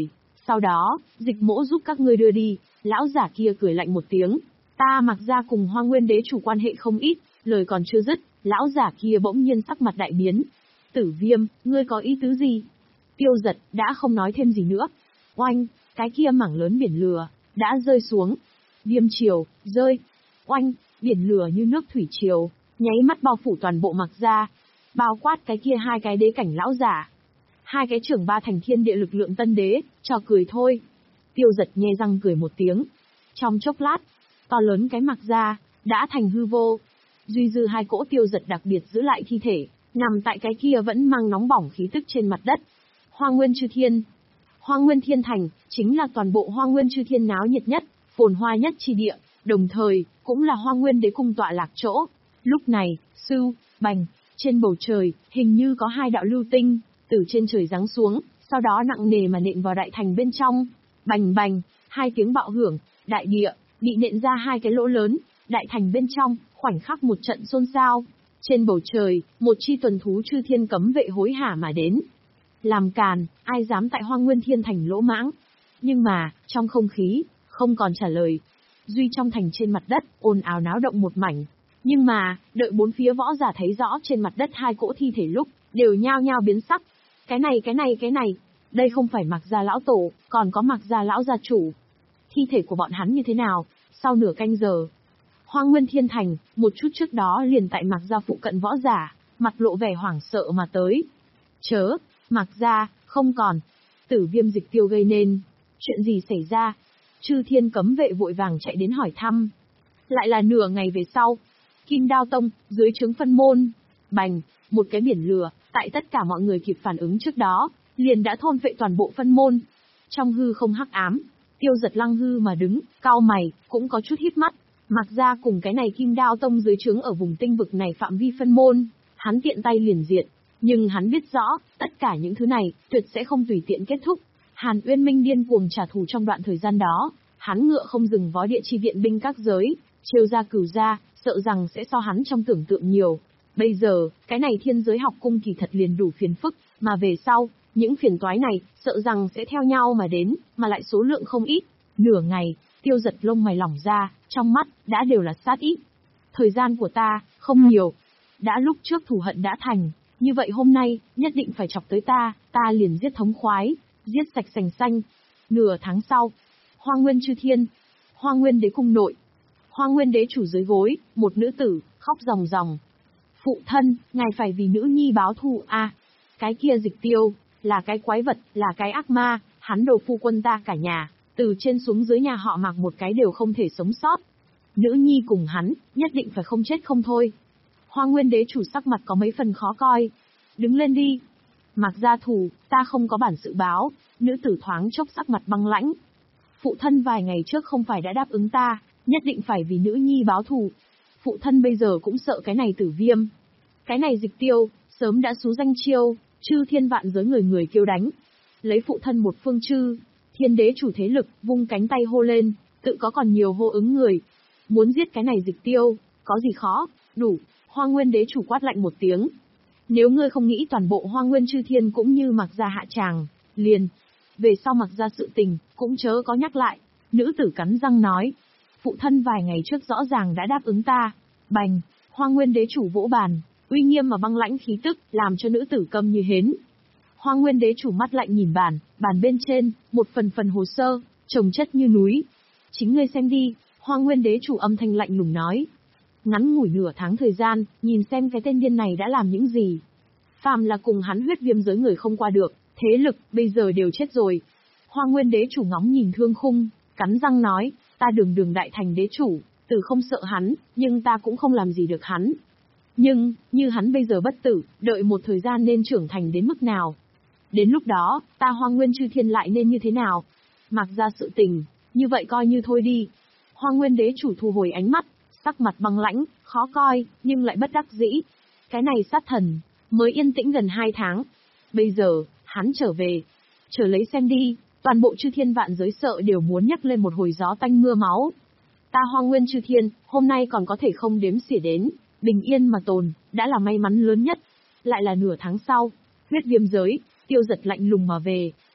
A: Sau đó, dịch mỗ giúp các ngươi đưa đi. Lão giả kia cười lạnh một tiếng. Ta Mạc gia cùng Hoa Nguyên đế chủ quan hệ không ít, lời còn chưa dứt, lão giả kia bỗng nhiên sắc mặt đại biến. Tử Viêm, ngươi có ý tứ gì? Tiêu Giật đã không nói thêm gì nữa. Oanh, cái kia mảng lớn biển lửa đã rơi xuống. Viêm triều, rơi. Oanh, biển lửa như nước thủy triều, nháy mắt bao phủ toàn bộ Mạc gia, bao quát cái kia hai cái đế cảnh lão giả. Hai cái trưởng ba thành thiên địa lực lượng tân đế, trò cười thôi. Tiêu Giật nhe răng cười một tiếng. Trong chốc lát, to lớn cái Mạc gia đã thành hư vô. Duy dư hai cỗ Tiêu Giật đặc biệt giữ lại thi thể, nằm tại cái kia vẫn mang nóng bỏng khí tức trên mặt đất. Hoa Nguyên Chư Thiên. Hoa Nguyên Thiên Thành chính là toàn bộ Hoa Nguyên Chư Thiên náo nhiệt nhất, phồn hoa nhất chi địa, đồng thời cũng là Hoa Nguyên Đế cung tọa lạc chỗ. Lúc này, sưu, bành, trên bầu trời hình như có hai đạo lưu tinh từ trên trời giáng xuống, sau đó nặng nề mà nện vào đại thành bên trong. Bành bành, hai tiếng bạo hưởng, đại địa bị nện ra hai cái lỗ lớn, đại thành bên trong khoảnh khắc một trận xôn xao. Trên bầu trời, một chi tuần thú Chư Thiên cấm vệ hối hả mà đến. Làm càn, ai dám tại Hoa Nguyên Thiên Thành lỗ mãng. Nhưng mà, trong không khí, không còn trả lời. Duy trong thành trên mặt đất, ồn ào náo động một mảnh. Nhưng mà, đợi bốn phía võ giả thấy rõ trên mặt đất hai cỗ thi thể lúc, đều nhao nhao biến sắc. Cái này cái này cái này, đây không phải Mạc gia lão tổ, còn có Mạc gia lão gia chủ. Thi thể của bọn hắn như thế nào? Sau nửa canh giờ, Hoa Nguyên Thiên Thành, một chút trước đó liền tại Mạc gia phụ cận võ giả, mặt lộ vẻ hoảng sợ mà tới. Chớ, Mạc gia, không còn. Tử Viêm dịch tiêu gây nên. Chuyện gì xảy ra? Chư Thiên cấm vệ vội vàng chạy đến hỏi thăm. Lại là nửa ngày về sau. Kim Đao Tông, dưới trướng phân môn. Bành, một cái biển lửa, tại tất cả mọi người kịp phản ứng trước đó, liền đã thôn vệ toàn bộ phân môn. Trong hư không hắc ám, Tiêu Giật lăng hư mà đứng, cau mày, cũng có chút híp mắt. Mặc ra cùng cái này Kim Đao Tông dưới trướng ở vùng tinh vực này phạm vi phân môn, hắn tiện tay liền diệt. Nhưng hắn biết rõ, tất cả những thứ này, tuyệt sẽ không tùy tiện kết thúc. Hàn Uyên Minh điên cuồng trả thù trong đoạn thời gian đó, hắn ngựa không dừng vó địa chi viện binh các giới, trêu ra cửu ra, sợ rằng sẽ so hắn trong tưởng tượng nhiều. Bây giờ, cái này thiên giới học cung kỳ thật liền đủ phiền phức, mà về sau, những phiền toái này, sợ rằng sẽ theo nhau mà đến, mà lại số lượng không ít. Nửa ngày, Tiêu Giật lông mày lỏng ra, trong mắt, đã đều là sát ý. Thời gian của ta, không nhiều. Đã lúc trước thù hận đã thành, như vậy hôm nay, nhất định phải chọc tới ta, ta liền giết thống khoái, giết sạch sành xanh. Nửa tháng sau, Hoa Nguyên Chư Thiên, Hoa Nguyên Đế cung nội. Hoa Nguyên Đế chủ dưới gối, một nữ tử, khóc ròng ròng. Phụ thân, ngài phải vì nữ nhi báo thù à. Cái kia Dịch Tiêu, là cái quái vật, là cái ác ma, hắn đồ phu quân ta cả nhà, từ trên xuống dưới nhà họ Mạc một cái đều không thể sống sót. Nữ nhi cùng hắn, nhất định phải không chết không thôi. Hoa Nguyên Đế chủ sắc mặt có mấy phần khó coi. Đứng lên đi. Mạc gia thù, ta không có bản sự báo. Nữ tử thoáng chốc sắc mặt băng lãnh. Phụ thân vài ngày trước không phải đã đáp ứng ta, nhất định phải vì nữ nhi báo thù. Phụ thân bây giờ cũng sợ cái này Tử Viêm. Cái này Dịch Tiêu, sớm đã xú danh chiêu, chư thiên vạn giới người người kêu đánh. Lấy phụ thân một phương chư, thiên đế chủ thế lực, vung cánh tay hô lên, tự có còn nhiều hô ứng người. Muốn giết cái này Dịch Tiêu, có gì khó, đủ. Hoa Nguyên Đế chủ quát lạnh một tiếng. Nếu ngươi không nghĩ toàn bộ Hoa Nguyên Chư Thiên cũng như Mạc gia hạ tràng, liền. Về sau Mạc gia sự tình, cũng chớ có nhắc lại. Nữ tử cắn răng nói. Phụ thân vài ngày trước rõ ràng đã đáp ứng ta. Bành, Hoa Nguyên Đế chủ vỗ bàn, uy nghiêm mà băng lãnh khí tức, làm cho nữ tử câm như hến. Hoa Nguyên Đế chủ mắt lạnh nhìn bàn, bàn bên trên, một phần phần hồ sơ, chồng chất như núi. Chính ngươi xem đi, Hoa Nguyên Đế chủ âm thanh lạnh lùng nói. Ngắn ngủi nửa tháng thời gian, nhìn xem cái tên điên này đã làm những gì. Phàm là cùng hắn huyết viêm giới người không qua được, thế lực, bây giờ đều chết rồi. Hoa Nguyên Đế chủ ngóng nhìn thương khung, cắn răng nói, ta đường đường đại thành đế chủ, từ không sợ hắn, nhưng ta cũng không làm gì được hắn. Nhưng, như hắn bây giờ bất tử, đợi một thời gian nên trưởng thành đến mức nào? Đến lúc đó, ta Hoa Nguyên Chư Thiên lại nên như thế nào? Mặc ra sự tình, như vậy coi như thôi đi. Hoa Nguyên Đế chủ thu hồi ánh mắt, sắc mặt băng lãnh, khó coi, nhưng lại bất đắc dĩ. Cái này sát thần, mới yên tĩnh gần hai tháng. Bây giờ, hắn trở về. Chờ lấy xem đi, toàn bộ Chư Thiên vạn giới sợ đều muốn nhắc lên một hồi gió tanh mưa máu. Ta Hoa Nguyên Chư Thiên, hôm nay còn có thể không đếm xỉa đến, bình yên mà tồn, đã là may mắn lớn nhất. Lại là nửa tháng sau, huyết viêm giới, Tiêu Giật lạnh lùng mà về.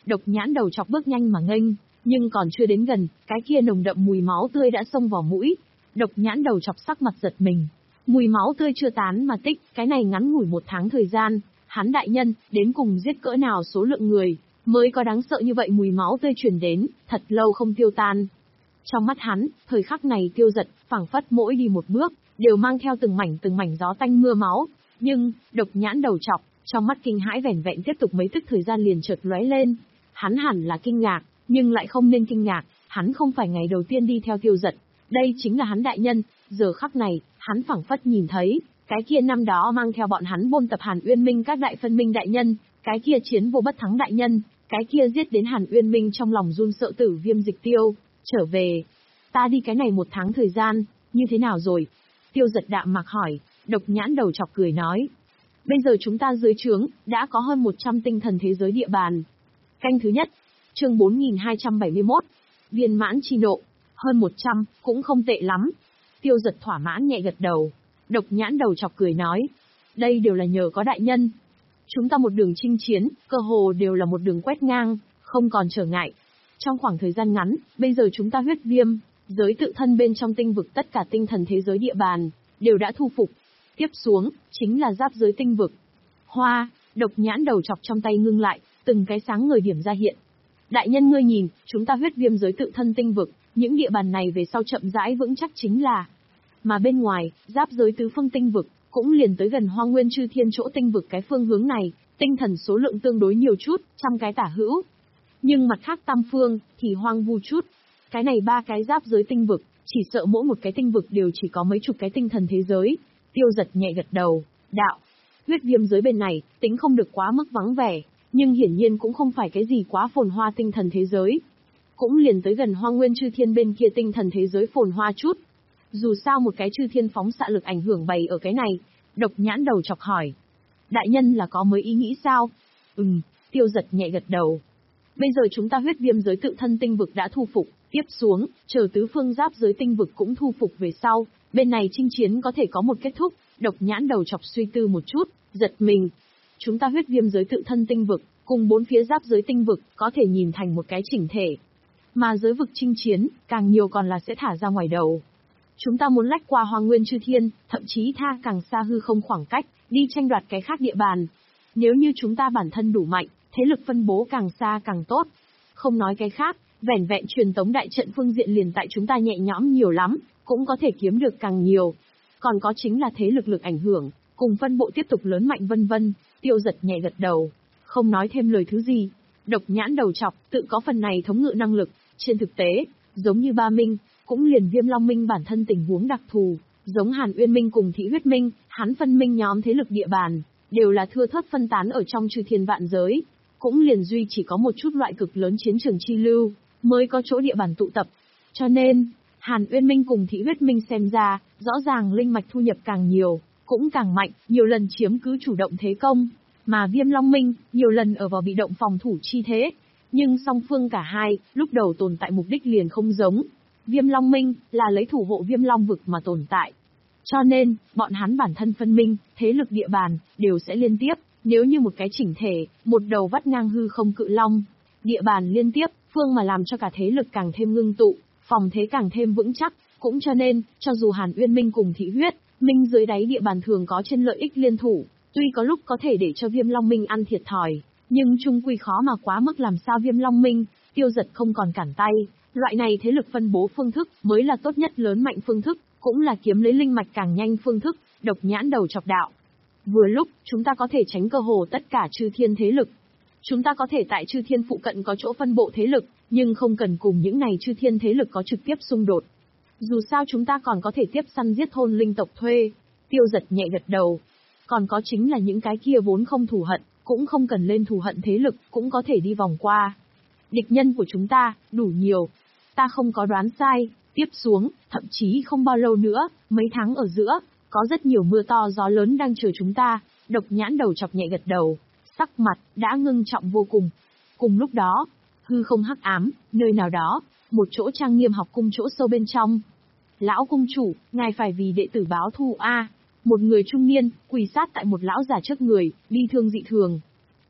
A: Độc nhãn đầu chọc bước nhanh mà nghênh, nhưng còn chưa đến gần, cái kia nồng đậm mùi máu tươi đã xông vào mũi. Độc nhãn đầu chọc sắc mặt giật mình. Mùi máu tươi chưa tán mà tích, cái này ngắn ngủi một tháng thời gian, hắn đại nhân, đến cùng giết cỡ nào số lượng người, mới có đáng sợ như vậy mùi máu tươi truyền đến, thật lâu không tiêu tan. Trong mắt hắn, thời khắc này Tiêu Dật, phảng phất mỗi đi một bước, đều mang theo từng mảnh từng mảnh gió tanh mưa máu. Nhưng, độc nhãn đầu chọc, trong mắt kinh hãi vẻn vẹn tiếp tục mấy tức thời gian liền chợt lóe lên. Hắn hẳn là kinh ngạc, nhưng lại không nên kinh ngạc, hắn không phải ngày đầu tiên đi theo Tiêu Dật. Đây chính là hắn đại nhân, giờ khắc này, hắn phảng phất nhìn thấy, cái kia năm đó mang theo bọn hắn bôn tập Hàn Uyên Minh các đại phân minh đại nhân, cái kia chiến vô bất thắng đại nhân, cái kia giết đến Hàn Uyên Minh trong lòng run sợ tử Viêm Dịch Tiêu, trở về. Ta đi cái này một tháng thời gian, như thế nào rồi? Tiêu Dật đạm mạc hỏi, độc nhãn đầu chọc cười nói. Bây giờ chúng ta dưới trướng, đã có hơn một trăm tinh thần thế giới địa bàn. Canh thứ nhất, chương bốn nghìn hai trăm bảy mươi mốt, viên mãn chi nộ, hơn một trăm, cũng không tệ lắm. Tiêu Dật thỏa mãn nhẹ gật đầu. Độc nhãn đầu chọc cười nói, đây đều là nhờ có đại nhân. Chúng ta một đường chinh chiến, cơ hồ đều là một đường quét ngang, không còn trở ngại. Trong khoảng thời gian ngắn, bây giờ chúng ta huyết viêm, giới tự thân bên trong tinh vực tất cả tinh thần thế giới địa bàn, đều đã thu phục. Tiếp xuống, chính là giáp giới tinh vực. Hoa, độc nhãn đầu chọc trong tay ngưng lại, từng cái sáng ngời điểm ra hiện. Đại nhân ngươi nhìn, chúng ta huyết viêm giới tự thân tinh vực, những địa bàn này về sau chậm rãi vững chắc chính là. Mà bên ngoài, giáp giới tứ phương tinh vực, cũng liền tới gần Hoang Nguyên Chư Thiên chỗ tinh vực cái phương hướng này, tinh thần số lượng tương đối nhiều chút, trăm cái tả hữu. Nhưng mặt khác tam phương, thì hoang vu chút. Cái này ba cái giáp giới tinh vực, chỉ sợ mỗi một cái tinh vực đều chỉ có mấy chục cái tinh thần thế giới. Tiêu Dật nhẹ gật đầu, đạo. Huyết viêm giới bên này, tính không được quá mức vắng vẻ, nhưng hiển nhiên cũng không phải cái gì quá phồn hoa tinh thần thế giới. Cũng liền tới gần Hoang Nguyên Chư Thiên bên kia tinh thần thế giới phồn hoa chút. Dù sao một cái chư thiên phóng xạ lực ảnh hưởng bày ở cái này, độc nhãn đầu chọc hỏi. Đại nhân là có mới ý nghĩ sao? Ừm, Tiêu Dật nhẹ gật đầu. Bây giờ chúng ta huyết viêm giới tự thân tinh vực đã thu phục, tiếp xuống, chờ tứ phương giáp giới tinh vực cũng thu phục về sau, bên này chinh chiến có thể có một kết thúc. Độc nhãn đầu chọc suy tư một chút, giật mình. Chúng ta huyết viêm giới tự thân tinh vực, cùng bốn phía giáp giới tinh vực, có thể nhìn thành một cái chỉnh thể. Mà giới vực chinh chiến, càng nhiều còn là sẽ thả ra ngoài đầu. Chúng ta muốn lách qua Hoang Nguyên Chư Thiên, thậm chí tha càng xa hư không khoảng cách, đi tranh đoạt cái khác địa bàn. Nếu như chúng ta bản thân đủ mạnh, thế lực phân bố càng xa càng tốt. Không nói cái khác, vẻn vẹn truyền tống đại trận phương diện liền tại chúng ta nhẹ nhõm nhiều lắm, cũng có thể kiếm được càng nhiều. Còn có chính là thế lực lực ảnh hưởng, cùng phân bộ tiếp tục lớn mạnh vân vân. Tiêu Dật nhẹ gật đầu, không nói thêm lời thứ gì. Độc nhãn đầu chọc, tự có phần này thống ngự năng lực, trên thực tế, giống như Ba Minh, cũng liền Viêm Long Minh bản thân tình huống đặc thù, giống Hàn Uyên Minh cùng Thị Huyết Minh, hắn phân minh nhóm thế lực địa bàn, đều là thưa thớt phân tán ở trong chư thiên vạn giới, cũng liền duy chỉ có một chút loại cực lớn chiến trường chi lưu, mới có chỗ địa bàn tụ tập. Cho nên, Hàn Uyên Minh cùng Thị Huyết Minh xem ra, rõ ràng linh mạch thu nhập càng nhiều, cũng càng mạnh, nhiều lần chiếm cứ chủ động thế công, mà Viêm Long Minh, nhiều lần ở vào bị động phòng thủ chi thế. Nhưng song phương cả hai, lúc đầu tồn tại mục đích liền không giống. Viêm Long Minh, là lấy thủ hộ Viêm Long vực mà tồn tại. Cho nên, bọn hắn bản thân phân minh, thế lực địa bàn, đều sẽ liên tiếp, nếu như một cái chỉnh thể, một đầu vắt ngang hư không cự long. Địa bàn liên tiếp, phương mà làm cho cả thế lực càng thêm ngưng tụ, phòng thế càng thêm vững chắc, cũng cho nên, cho dù Hàn Uyên Minh cùng Thị Huyết Minh dưới đáy địa bàn thường có trên lợi ích liên thủ, tuy có lúc có thể để cho Viêm Long Minh ăn thiệt thòi, nhưng chung quy khó mà quá mức làm sao Viêm Long Minh, Tiêu Dật không còn cản tay. Loại này thế lực phân bố phương thức mới là tốt nhất lớn mạnh phương thức, cũng là kiếm lấy linh mạch càng nhanh phương thức. Độc nhãn đầu chọc đạo. Vừa lúc, chúng ta có thể tránh cơ hồ tất cả chư thiên thế lực. Chúng ta có thể tại chư thiên phụ cận có chỗ phân bộ thế lực, nhưng không cần cùng những này chư thiên thế lực có trực tiếp xung đột. Dù sao chúng ta còn có thể tiếp săn giết thôn linh tộc thuê. Tiêu Dật nhẹ gật đầu. Còn có chính là những cái kia vốn không thù hận, cũng không cần lên thù hận thế lực, cũng có thể đi vòng qua. Địch nhân của chúng ta, đủ nhiều. Ta không có đoán sai, tiếp xuống, thậm chí không bao lâu nữa, mấy tháng ở giữa, có rất nhiều mưa to gió lớn đang chờ chúng ta. Độc nhãn đầu chọc nhẹ gật đầu, sắc mặt, đã ngưng trọng vô cùng. Cùng lúc đó, hư không hắc ám, nơi nào đó, một chỗ trang nghiêm học cung chỗ sâu bên trong. Lão cung chủ, ngài phải vì đệ tử báo thù a. Một người trung niên, quỳ sát tại một lão già trước người, bi thương dị thường.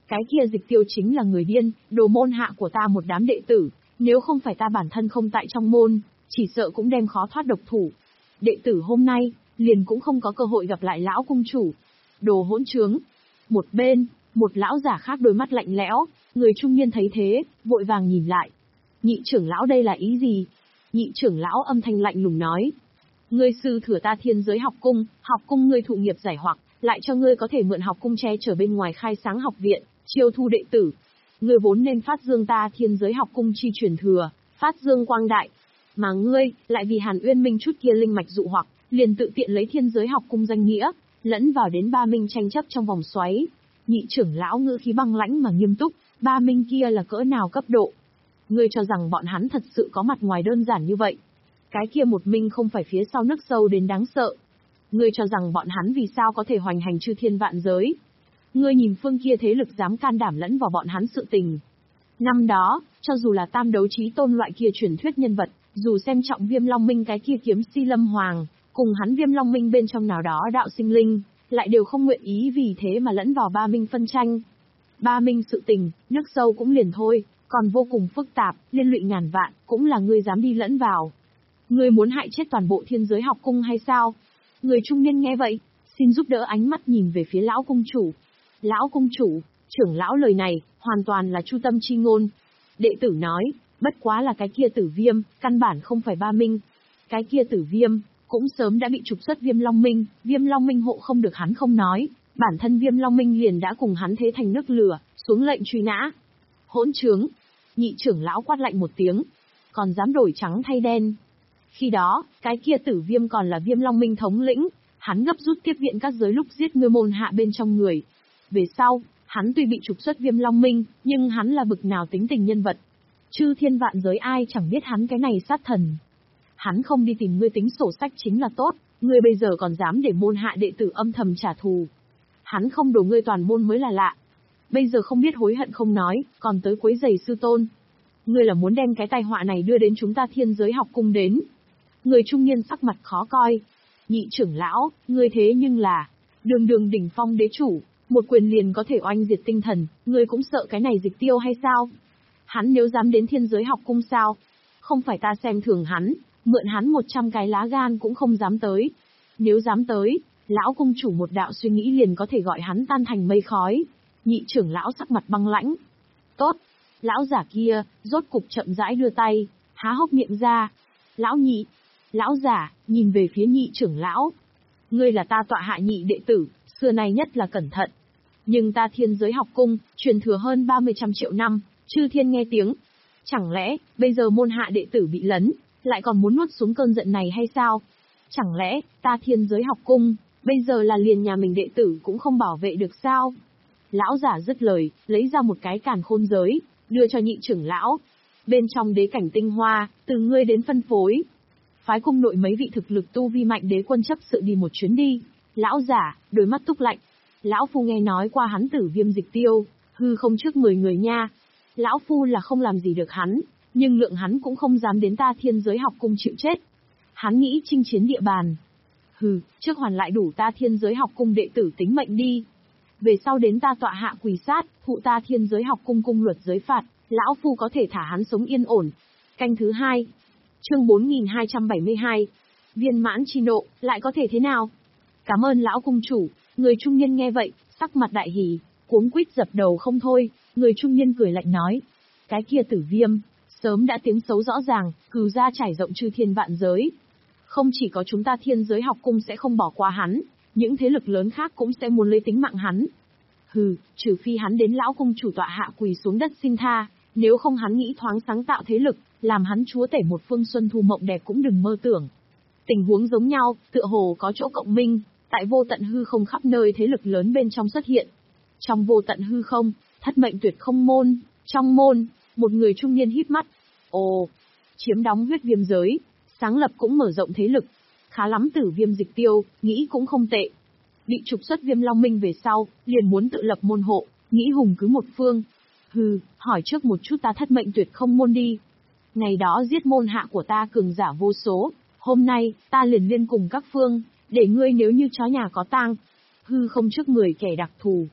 A: Cái kia Dịch Tiêu chính là người điên, đồ môn hạ của ta một đám đệ tử, nếu không phải ta bản thân không tại trong môn, chỉ sợ cũng đem khó thoát độc thủ. Đệ tử hôm nay, liền cũng không có cơ hội gặp lại lão cung chủ. Đồ hỗn trướng. Một bên, một lão giả khác đôi mắt lạnh lẽo, người trung niên thấy thế, vội vàng nhìn lại. Nhị trưởng lão đây là ý gì? Nhị trưởng lão âm thanh lạnh lùng nói. Ngươi sư thừa ta thiên giới học cung, học cung ngươi thụ nghiệp giải hoặc, lại cho ngươi có thể mượn học cung che chở bên ngoài khai sáng học viện, chiêu thu đệ tử. Ngươi vốn nên phát dương ta thiên giới học cung chi truyền thừa, phát dương quang đại. Mà ngươi, lại vì Hàn Uyên Minh chút kia linh mạch dụ hoặc, liền tự tiện lấy thiên giới học cung danh nghĩa, lẫn vào đến ba minh tranh chấp trong vòng xoáy. Nhị trưởng lão ngữ khí băng lãnh mà nghiêm túc, ba minh kia là cỡ nào cấp độ? Ngươi cho rằng bọn hắn thật sự có mặt ngoài đơn giản như vậy? Cái kia một minh không phải phía sau nước sâu đến đáng sợ. Ngươi cho rằng bọn hắn vì sao có thể hoành hành chư thiên vạn giới? Ngươi nhìn phương kia thế lực dám can đảm lẫn vào bọn hắn sự tình. Năm đó, cho dù là tam đấu chí tôn loại kia truyền thuyết nhân vật, dù xem trọng Viêm Long Minh cái kia kiếm si lâm hoàng, cùng hắn Viêm Long Minh bên trong nào đó đạo sinh linh, lại đều không nguyện ý vì thế mà lẫn vào ba minh phân tranh. Ba minh sự tình, nước sâu cũng liền thôi, còn vô cùng phức tạp, liên lụy ngàn vạn, cũng là ngươi dám đi lẫn vào. Ngươi muốn hại chết toàn bộ thiên giới học cung hay sao? Người trung niên nghe vậy, xin giúp đỡ ánh mắt nhìn về phía lão cung chủ. Lão cung chủ, trưởng lão lời này, hoàn toàn là chu tâm chi ngôn. Đệ tử nói, bất quá là cái kia tử viêm, căn bản không phải ba minh. Cái kia tử viêm, cũng sớm đã bị trục xuất Viêm Long Minh, Viêm Long Minh hộ không được hắn không nói, bản thân Viêm Long Minh liền đã cùng hắn thế thành nước lửa, xuống lệnh truy nã. Hỗn trướng! Nhị trưởng lão quát lạnh một tiếng, còn dám đổi trắng thay đen. Khi đó, cái kia tử viêm còn là Viêm Long Minh thống lĩnh, hắn gấp rút tiếp viện các giới lúc giết ngươi môn hạ bên trong người. Về sau, hắn tuy bị trục xuất Viêm Long Minh, nhưng hắn là bực nào tính tình nhân vật. Chư thiên vạn giới ai chẳng biết hắn cái này sát thần. Hắn không đi tìm ngươi tính sổ sách chính là tốt, ngươi bây giờ còn dám để môn hạ đệ tử âm thầm trả thù. Hắn không đổ ngươi toàn môn mới là lạ. Bây giờ không biết hối hận không nói, còn tới quấy giày sư tôn. Ngươi là muốn đem cái tai họa này đưa đến chúng ta thiên giới học cung đến. Người trung niên sắc mặt khó coi. Nhị trưởng lão, ngươi thế nhưng là đường đường đỉnh phong đế chủ, một quyền liền có thể oanh diệt tinh thần, ngươi cũng sợ cái này Dịch Tiêu hay sao? Hắn nếu dám đến thiên giới học cung sao? Không phải ta xem thường hắn, mượn hắn một trăm cái lá gan cũng không dám tới. Nếu dám tới, lão cung chủ một đạo suy nghĩ liền có thể gọi hắn tan thành mây khói. Nhị trưởng lão sắc mặt băng lãnh. Tốt, lão giả kia, rốt cục chậm rãi đưa tay, há hốc miệng ra. Lão nhị, lão giả, nhìn về phía nhị trưởng lão. Ngươi là ta tọa hạ nhị đệ tử, xưa nay nhất là cẩn thận. Nhưng ta thiên giới học cung, truyền thừa hơn ba mươi trăm triệu năm, chư thiên nghe tiếng. Chẳng lẽ, bây giờ môn hạ đệ tử bị lấn, lại còn muốn nuốt xuống cơn giận này hay sao? Chẳng lẽ, ta thiên giới học cung, bây giờ là liền nhà mình đệ tử cũng không bảo vệ được sao? Lão giả dứt lời, lấy ra một cái càn khôn giới, đưa cho nhị trưởng lão. Bên trong đế cảnh tinh hoa, từ ngươi đến phân phối. Phái cung nội mấy vị thực lực tu vi mạnh đế quân chấp sự đi một chuyến đi. Lão giả, đôi mắt túc lạnh. Lão phu nghe nói qua hắn tử viêm Dịch Tiêu, hư không trước mười người nha. Lão phu là không làm gì được hắn, nhưng lượng hắn cũng không dám đến ta thiên giới học cung chịu chết. Hắn nghĩ chinh chiến địa bàn. Hừ, trước hoàn lại đủ ta thiên giới học cung đệ tử tính mệnh đi. Về sau đến ta tọa hạ quỳ sát, thụ ta thiên giới học cung cung luật giới phạt, lão phu có thể thả hắn sống yên ổn. Canh thứ hai. Chương bốn nghìn hai trăm bảy mươi hai. Viên mãn chi nộ, lại có thể thế nào? Cảm ơn lão cung chủ. Người trung niên nghe vậy, sắc mặt đại hỉ, cuống quýt dập đầu không thôi. Người trung niên cười lạnh nói. Cái kia tử viêm, sớm đã tiếng xấu rõ ràng, cừu ra trải rộng chư thiên vạn giới. Không chỉ có chúng ta thiên giới học cung sẽ không bỏ qua hắn, những thế lực lớn khác cũng sẽ muốn lấy tính mạng hắn. Hừ, trừ phi hắn đến lão cung chủ tọa hạ quỳ xuống đất xin tha, nếu không hắn nghĩ thoáng sáng tạo thế lực, làm hắn chúa tể một phương xuân thu mộng đẹp cũng đừng mơ tưởng. Tình huống giống nhau, tựa hồ có chỗ cộng minh, tại vô tận hư không khắp nơi thế lực lớn bên trong xuất hiện. Trong vô tận hư không, thất mệnh tuyệt không môn, trong môn, một người trung niên híp mắt. Ồ, chiếm đóng huyết viêm giới, sáng lập cũng mở rộng thế lực. Khá lắm tử viêm Dịch Tiêu, nghĩ cũng không tệ. Bị trục xuất Viêm Long Minh về sau, liền muốn tự lập môn hộ, nghĩ hùng cứ một phương. Hừ, hỏi trước một chút ta thất mệnh tuyệt không môn đi. Ngày đó giết môn hạ của ta cường giả vô số, hôm nay, ta liền liên cùng các phương, để ngươi nếu như chó nhà có tang. Hư không trước người kẻ đặc thù.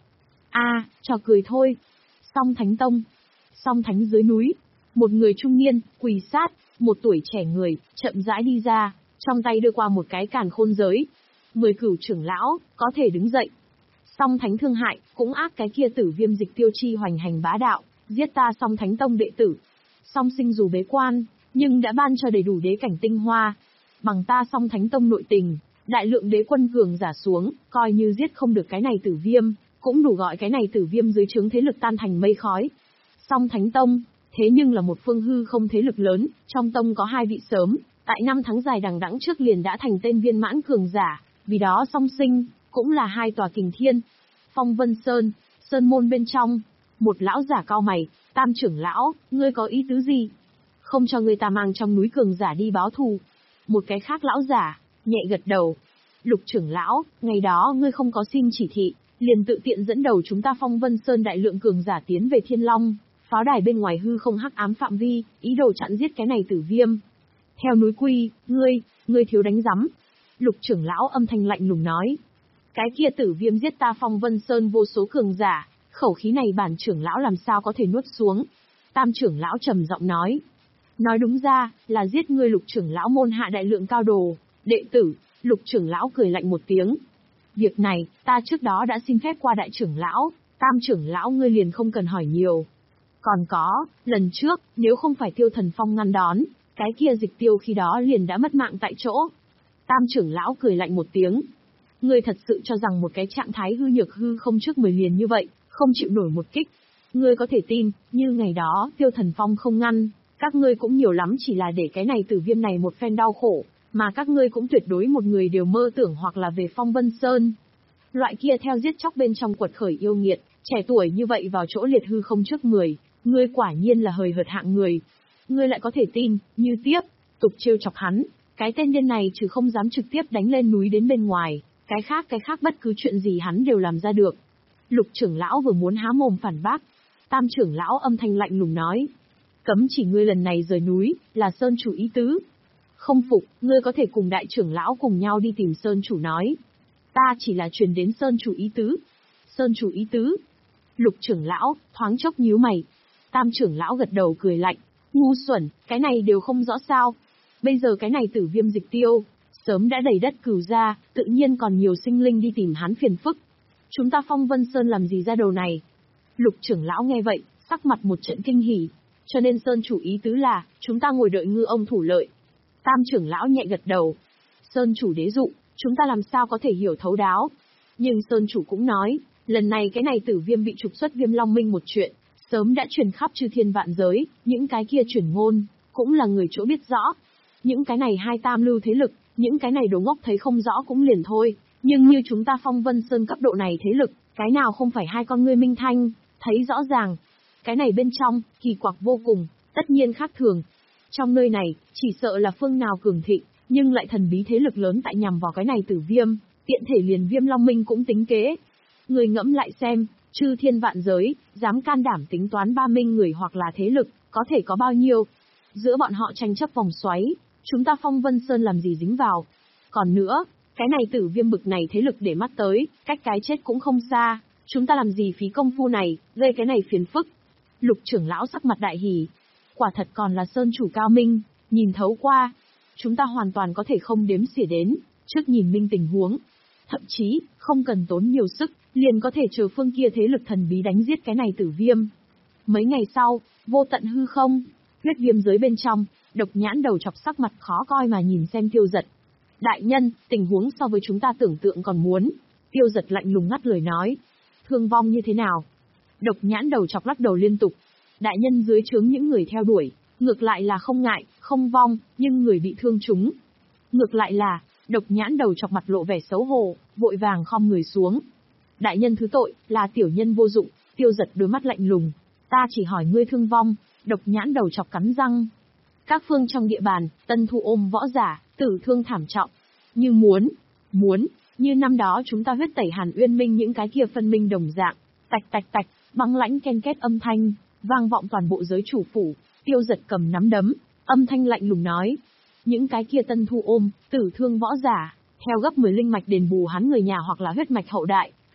A: A, à, trò cười thôi. Song Thánh Tông. Song Thánh dưới núi. Một người trung niên, quỳ sát, một tuổi trẻ người, chậm rãi đi ra, trong tay đưa qua một cái càn khôn giới. Mười cửu trưởng lão, có thể đứng dậy. Song Thánh thương hại, cũng ác cái kia Tử Viêm Dịch Tiêu chi hoành hành bá đạo, giết ta Song Thánh Tông đệ tử. Song Sinh dù bế quan, nhưng đã ban cho đầy đủ đế cảnh tinh hoa. Bằng ta Song Thánh Tông nội tình, đại lượng đế quân cường giả xuống, coi như giết không được cái này Tử Viêm, cũng đủ gọi cái này Tử Viêm dưới trướng thế lực tan thành mây khói. Song Thánh Tông, thế nhưng là một phương hư không thế lực lớn, trong tông có hai vị sớm, tại năm tháng dài đằng đẵng trước liền đã thành tên viên mãn cường giả, vì đó Song Sinh, cũng là hai tòa kình thiên. Phong Vân Sơn, Sơn môn bên trong, một lão giả cao mày, Tam trưởng lão, ngươi có ý tứ gì? Không cho người ta mang trong núi cường giả đi báo thù. Một cái khác lão giả, nhẹ gật đầu. Lục trưởng lão, ngày đó ngươi không có xin chỉ thị, liền tự tiện dẫn đầu chúng ta Phong Vân Sơn đại lượng cường giả tiến về Thiên Long, pháo đài bên ngoài hư không hắc ám phạm vi, ý đồ chặn giết cái này Tử Viêm. Theo núi quy, ngươi, ngươi thiếu đánh rắm. Lục trưởng lão âm thanh lạnh lùng nói. Cái kia Tử Viêm giết ta Phong Vân Sơn vô số cường giả, khẩu khí này bản trưởng lão làm sao có thể nuốt xuống. Tam trưởng lão trầm giọng nói. Nói đúng ra, là giết ngươi Lục trưởng lão môn hạ đại lượng cao đồ, đệ tử. Lục trưởng lão cười lạnh một tiếng. Việc này, ta trước đó đã xin phép qua đại trưởng lão, Tam trưởng lão ngươi liền không cần hỏi nhiều. Còn có, lần trước, nếu không phải Tiêu Thần Phong ngăn đón, cái kia Dịch Tiêu khi đó liền đã mất mạng tại chỗ. Tam trưởng lão cười lạnh một tiếng. Ngươi thật sự cho rằng một cái trạng thái hư nhược hư không trước mười liền như vậy, không chịu nổi một kích. Ngươi có thể tin, như ngày đó, Tiêu Thần Phong không ngăn, các ngươi cũng nhiều lắm chỉ là để cái này Tử Viêm này một phen đau khổ, mà các ngươi cũng tuyệt đối một người đều mơ tưởng hoặc là về Phong Vân Sơn. Loại kia theo giết chóc bên trong quật khởi yêu nghiệt, trẻ tuổi như vậy vào chỗ liệt hư không trước mười, ngươi quả nhiên là hời hợt hạng người. Ngươi lại có thể tin, như tiếp, tục trêu chọc hắn, cái tên điên này trừ không dám trực tiếp đánh lên núi đến bên ngoài, cái khác cái khác bất cứ chuyện gì hắn đều làm ra được. Lục trưởng lão vừa muốn há mồm phản bác, Tam trưởng lão âm thanh lạnh lùng nói. Cấm chỉ ngươi lần này rời núi, là Sơn chủ ý tứ. Không phục, ngươi có thể cùng đại trưởng lão cùng nhau đi tìm Sơn chủ nói. Ta chỉ là truyền đến Sơn chủ ý tứ. Sơn chủ ý tứ. Lục trưởng lão, thoáng chốc nhíu mày. Tam trưởng lão gật đầu cười lạnh. Ngu xuẩn, cái này đều không rõ sao. Bây giờ cái này Tử Viêm Dịch Tiêu, sớm đã đầy đất cừu ra, tự nhiên còn nhiều sinh linh đi tìm hắn phiền phức. Chúng ta Phong Vân Sơn làm gì ra đầu này? Lục trưởng lão nghe vậy, sắc mặt một trận kinh hỉ. Cho nên Sơn chủ ý tứ là, chúng ta ngồi đợi ngư ông thủ lợi. Tam trưởng lão nhẹ gật đầu. Sơn chủ đế dụ, chúng ta làm sao có thể hiểu thấu đáo. Nhưng Sơn chủ cũng nói, lần này cái này Tử Viêm bị trục xuất Viêm Long Minh một chuyện, sớm đã truyền khắp chư thiên vạn giới, những cái kia truyền ngôn, cũng là người chỗ biết rõ. Những cái này hai tam lưu thế lực, những cái này đồ ngốc thấy không rõ cũng liền thôi, nhưng như chúng ta Phong Vân Sơn cấp độ này thế lực, cái nào không phải hai con ngươi minh thanh, thấy rõ ràng. Cái này bên trong, kỳ quặc vô cùng, tất nhiên khác thường. Trong nơi này, chỉ sợ là phương nào cường thịnh, nhưng lại thần bí thế lực lớn tại nhằm vào cái này Tử Viêm, tiện thể liền Viêm Long Minh cũng tính kế. Người ngẫm lại xem, chư thiên vạn giới, dám can đảm tính toán ba minh người hoặc là thế lực, có thể có bao nhiêu. Giữa bọn họ tranh chấp vòng xoáy, chúng ta Phong Vân Sơn làm gì dính vào. Còn nữa, cái này Tử Viêm bực này thế lực để mắt tới, cách cái chết cũng không xa, chúng ta làm gì phí công phu này, gây cái này phiền phức. Lục trưởng lão sắc mặt đại hỉ. Quả thật còn là Sơn chủ cao minh, nhìn thấu qua. Chúng ta hoàn toàn có thể không đếm xỉa đến, trước nhìn minh tình huống. Thậm chí, không cần tốn nhiều sức, liền có thể chờ phương kia thế lực thần bí đánh giết cái này Tử Viêm. Mấy ngày sau, vô tận hư không, huyết viêm giới bên trong, Độc Nhãn đầu chọc sắc mặt khó coi mà nhìn xem Tiêu Giật. Đại nhân, tình huống so với chúng ta tưởng tượng còn muốn. Tiêu Giật lạnh lùng ngắt lời nói. Thương vong như thế nào? Độc Nhãn đầu chọc lắc đầu liên tục. Đại nhân dưới trướng những người theo đuổi, ngược lại là không ngại, không vong, nhưng người bị thương chúng. Ngược lại là, Độc Nhãn đầu chọc mặt lộ vẻ xấu hổ, vội vàng khom người xuống. Đại nhân thứ tội, là tiểu nhân vô dụng. Tiêu Giật đôi mắt lạnh lùng. Ta chỉ hỏi ngươi thương vong. Độc Nhãn đầu chọc cắn răng. Các phương trong địa bàn, Tân Thu ôm võ giả, tử thương thảm trọng. Như muốn, muốn, như năm đó chúng ta huyết tẩy Hàn Uyên Minh những cái kia phân minh đồng dạng. Tạch tạch tạch, băng lãnh ken két âm thanh, vang vọng toàn bộ giới chủ phủ. Tiêu Giật cầm nắm đấm, âm thanh lạnh lùng nói. Những cái kia Tân Thu ôm, tử thương võ giả, theo gấp mười linh mạch đền bù hắn người nhà hoặc là huyết mạch hậu đại.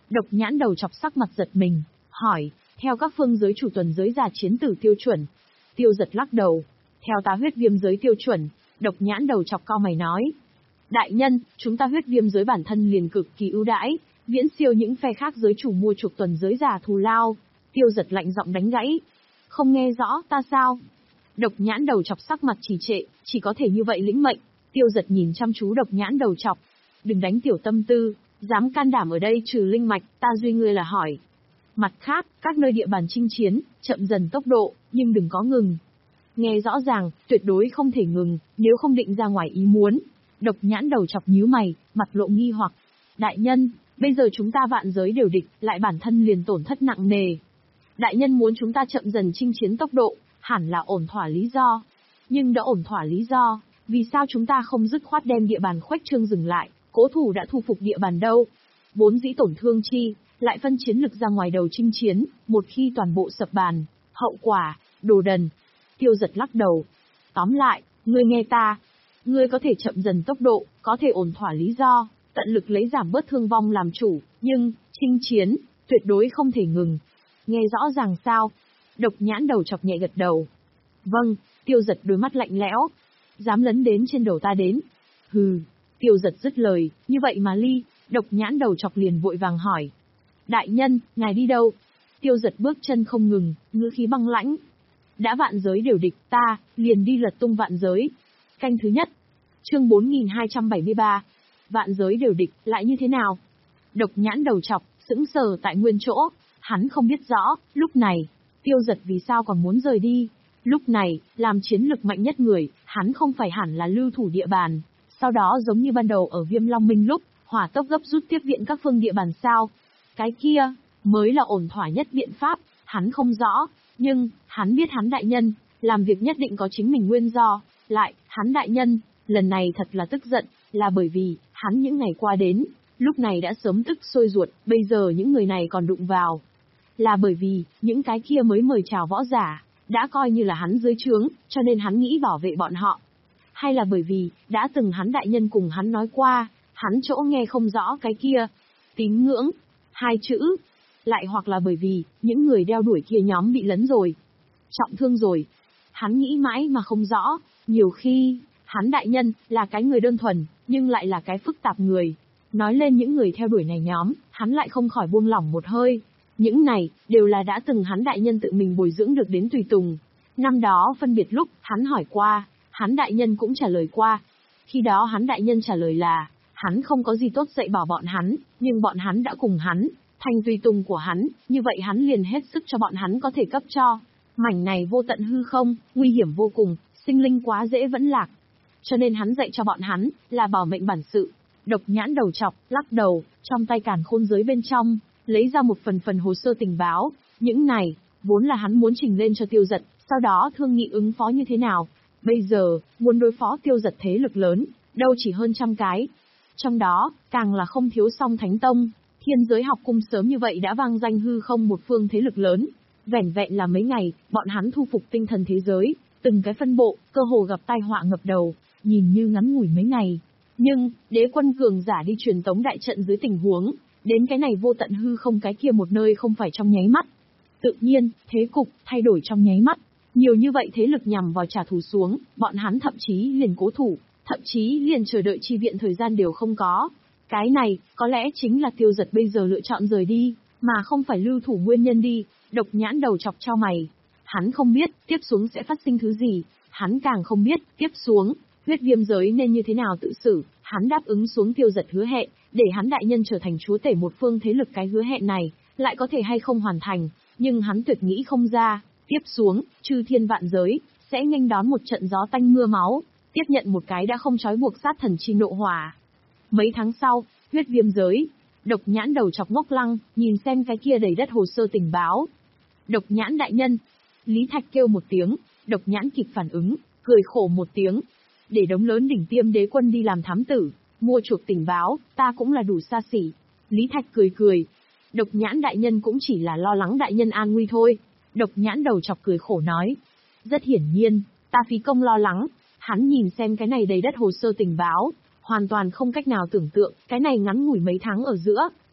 A: Độc nhãn đầu chọc sắc mặt giật mình, hỏi, theo các phương giới chủ tuần giới già chiến tử tiêu chuẩn. Tiêu Giật lắc đầu, theo ta huyết viêm giới tiêu chuẩn. Độc nhãn đầu chọc cau mày nói, đại nhân, chúng ta huyết viêm giới bản thân liền cực kỳ ưu đãi, viễn siêu những phe khác giới chủ mua chuộc tuần giới già thù lao. Tiêu Giật lạnh giọng đánh gãy, không nghe rõ ta sao? Độc nhãn đầu chọc sắc mặt trì trệ, chỉ có thể như vậy lĩnh mệnh. Tiêu Giật nhìn chăm chú độc nhãn đầu chọc, đừng đánh tiểu tâm tư, dám can đảm ở đây trừ linh mạch, ta duy ngươi là hỏi. Mặt khác, các nơi địa bàn chinh chiến, chậm dần tốc độ, nhưng đừng có ngừng. Nghe rõ ràng, tuyệt đối không thể ngừng, nếu không định ra ngoài ý muốn. Độc nhãn đầu chọc nhíu mày, mặt lộ nghi hoặc. Đại nhân, bây giờ chúng ta vạn giới đều địch, lại bản thân liền tổn thất nặng nề. Đại nhân muốn chúng ta chậm dần chinh chiến tốc độ, hẳn là ổn thỏa lý do. Nhưng đã ổn thỏa lý do, vì sao chúng ta không dứt khoát đem địa bàn khuếch trương dừng lại, cố thủ đã thu phục địa bàn đâu? Vốn dĩ tổn thương chi, lại phân chiến lực ra ngoài đầu chinh chiến, một khi toàn bộ sập bàn, hậu quả, đồ đần. Tiêu Giật lắc đầu. Tóm lại, ngươi nghe ta, ngươi có thể chậm dần tốc độ, có thể ổn thỏa lý do, tận lực lấy giảm bớt thương vong làm chủ, nhưng, chinh chiến, tuyệt đối không thể ngừng. Nghe rõ ràng sao? Độc nhãn đầu chọc nhẹ gật đầu. Vâng, Tiêu Giật đôi mắt lạnh lẽo. Dám lấn đến trên đầu ta đến. Hừ, Tiêu Giật dứt lời, như vậy mà ly, độc nhãn đầu chọc liền vội vàng hỏi. Đại nhân, ngài đi đâu? Tiêu Giật bước chân không ngừng, ngữ khí băng lãnh. Đã vạn giới đều địch, ta, liền đi lật tung vạn giới. Canh thứ nhất. Chương bốn nghìn hai trăm bảy mươi ba. Vạn giới đều địch, lại như thế nào? Độc nhãn đầu chọc, sững sờ tại nguyên chỗ. Hắn không biết rõ, lúc này, Tiêu Giật vì sao còn muốn rời đi. Lúc này, làm chiến lực mạnh nhất người, hắn không phải hẳn là lưu thủ địa bàn. Sau đó giống như ban đầu ở Viêm Long Minh lúc, hỏa tốc gấp rút tiếp viện các phương địa bàn sao. Cái kia, mới là ổn thỏa nhất biện pháp, hắn không rõ. Nhưng, hắn biết hắn đại nhân, làm việc nhất định có chính mình nguyên do. Lại, hắn đại nhân, lần này thật là tức giận, là bởi vì, hắn những ngày qua đến, lúc này đã sớm tức sôi ruột, bây giờ những người này còn đụng vào. Là bởi vì, những cái kia mới mời chào võ giả, đã coi như là hắn dưới trướng, cho nên hắn nghĩ bảo vệ bọn họ. Hay là bởi vì, đã từng hắn đại nhân cùng hắn nói qua, hắn chỗ nghe không rõ cái kia. Tín ngưỡng, hai chữ. Lại hoặc là bởi vì, những người đeo đuổi kia nhóm bị lấn rồi. Trọng thương rồi. Hắn nghĩ mãi mà không rõ, nhiều khi, hắn đại nhân, là cái người đơn thuần, nhưng lại là cái phức tạp người. Nói lên những người theo đuổi này nhóm, hắn lại không khỏi buông lỏng một hơi. Những này, đều là đã từng hắn đại nhân tự mình bồi dưỡng được đến tùy tùng. Năm đó phân biệt lúc, hắn hỏi qua, hắn đại nhân cũng trả lời qua. Khi đó hắn đại nhân trả lời là, hắn không có gì tốt dạy bảo bọn hắn, nhưng bọn hắn đã cùng hắn, thành tùy tùng của hắn, như vậy hắn liền hết sức cho bọn hắn có thể cấp cho. Mảnh này vô tận hư không, nguy hiểm vô cùng, sinh linh quá dễ vẫn lạc. Cho nên hắn dạy cho bọn hắn, là bảo mệnh bản sự. Độc nhãn đầu chọc, lắc đầu, trong tay càn khôn giới bên trong, lấy ra một phần phần hồ sơ tình báo. Những này, vốn là hắn muốn trình lên cho Tiêu Giật, sau đó thương nghị ứng phó như thế nào. Bây giờ, muốn đối phó Tiêu Giật thế lực lớn, đâu chỉ hơn trăm cái. Trong đó, càng là không thiếu Song Thánh Tông, Thiên Giới Học Cung sớm như vậy đã vang danh hư không một phương thế lực lớn. Vẻn vẹn là mấy ngày, bọn hắn thu phục tinh thần thế giới, từng cái phân bộ, cơ hồ gặp tai họa ngập đầu, nhìn như ngắn ngủi mấy ngày. Nhưng, đế quân cường giả đi truyền tống đại trận dưới tình huống, đến cái này vô tận hư không cái kia một nơi không phải trong nháy mắt. Tự nhiên, thế cục, thay đổi trong nháy mắt. Nhiều như vậy thế lực nhằm vào trả thù xuống, bọn hắn thậm chí liền cố thủ, thậm chí liền chờ đợi chi viện thời gian đều không có. Cái này, có lẽ chính là Tiêu Giật bây giờ lựa chọn rời đi, mà không phải lưu thủ nguyên nhân đi. Độc nhãn đầu chọc cho mày. Hắn không biết, tiếp xuống sẽ phát sinh thứ gì. Hắn càng không biết, tiếp xuống, huyết viêm giới nên như thế nào tự xử. Hắn đáp ứng xuống Tiêu Giật hứa hẹn, để hắn đại nhân trở thành chúa tể một phương thế lực, cái hứa hẹn này, lại có thể hay không hoàn thành. Nhưng hắn tuyệt nghĩ không ra, tiếp xuống, chư thiên vạn giới, sẽ nghênh đón một trận gió tanh mưa máu, tiếp nhận một cái đã không trói buộc sát thần chi nộ hỏa. Mấy tháng sau, huyết viêm giới, độc nhãn đầu chọc ngốc lăng, nhìn xem cái kia đầy đất hồ sơ tình báo. Độc nhãn đại nhân, Lý Thạch kêu một tiếng, độc nhãn kịp phản ứng, cười khổ một tiếng. Để đống lớn đỉnh tiêm đế quân đi làm thám tử, mua chuộc tình báo, ta cũng là đủ xa xỉ. Lý Thạch cười cười. Độc nhãn đại nhân cũng chỉ là lo lắng đại nhân an nguy thôi. Độc nhãn đầu chọc cười khổ nói. Rất hiển nhiên, ta phí công lo lắng. Hắn nhìn xem cái này đầy đất hồ sơ tình báo, hoàn toàn không cách nào tưởng tượng, cái này ngắn ngủi mấy tháng ở giữa,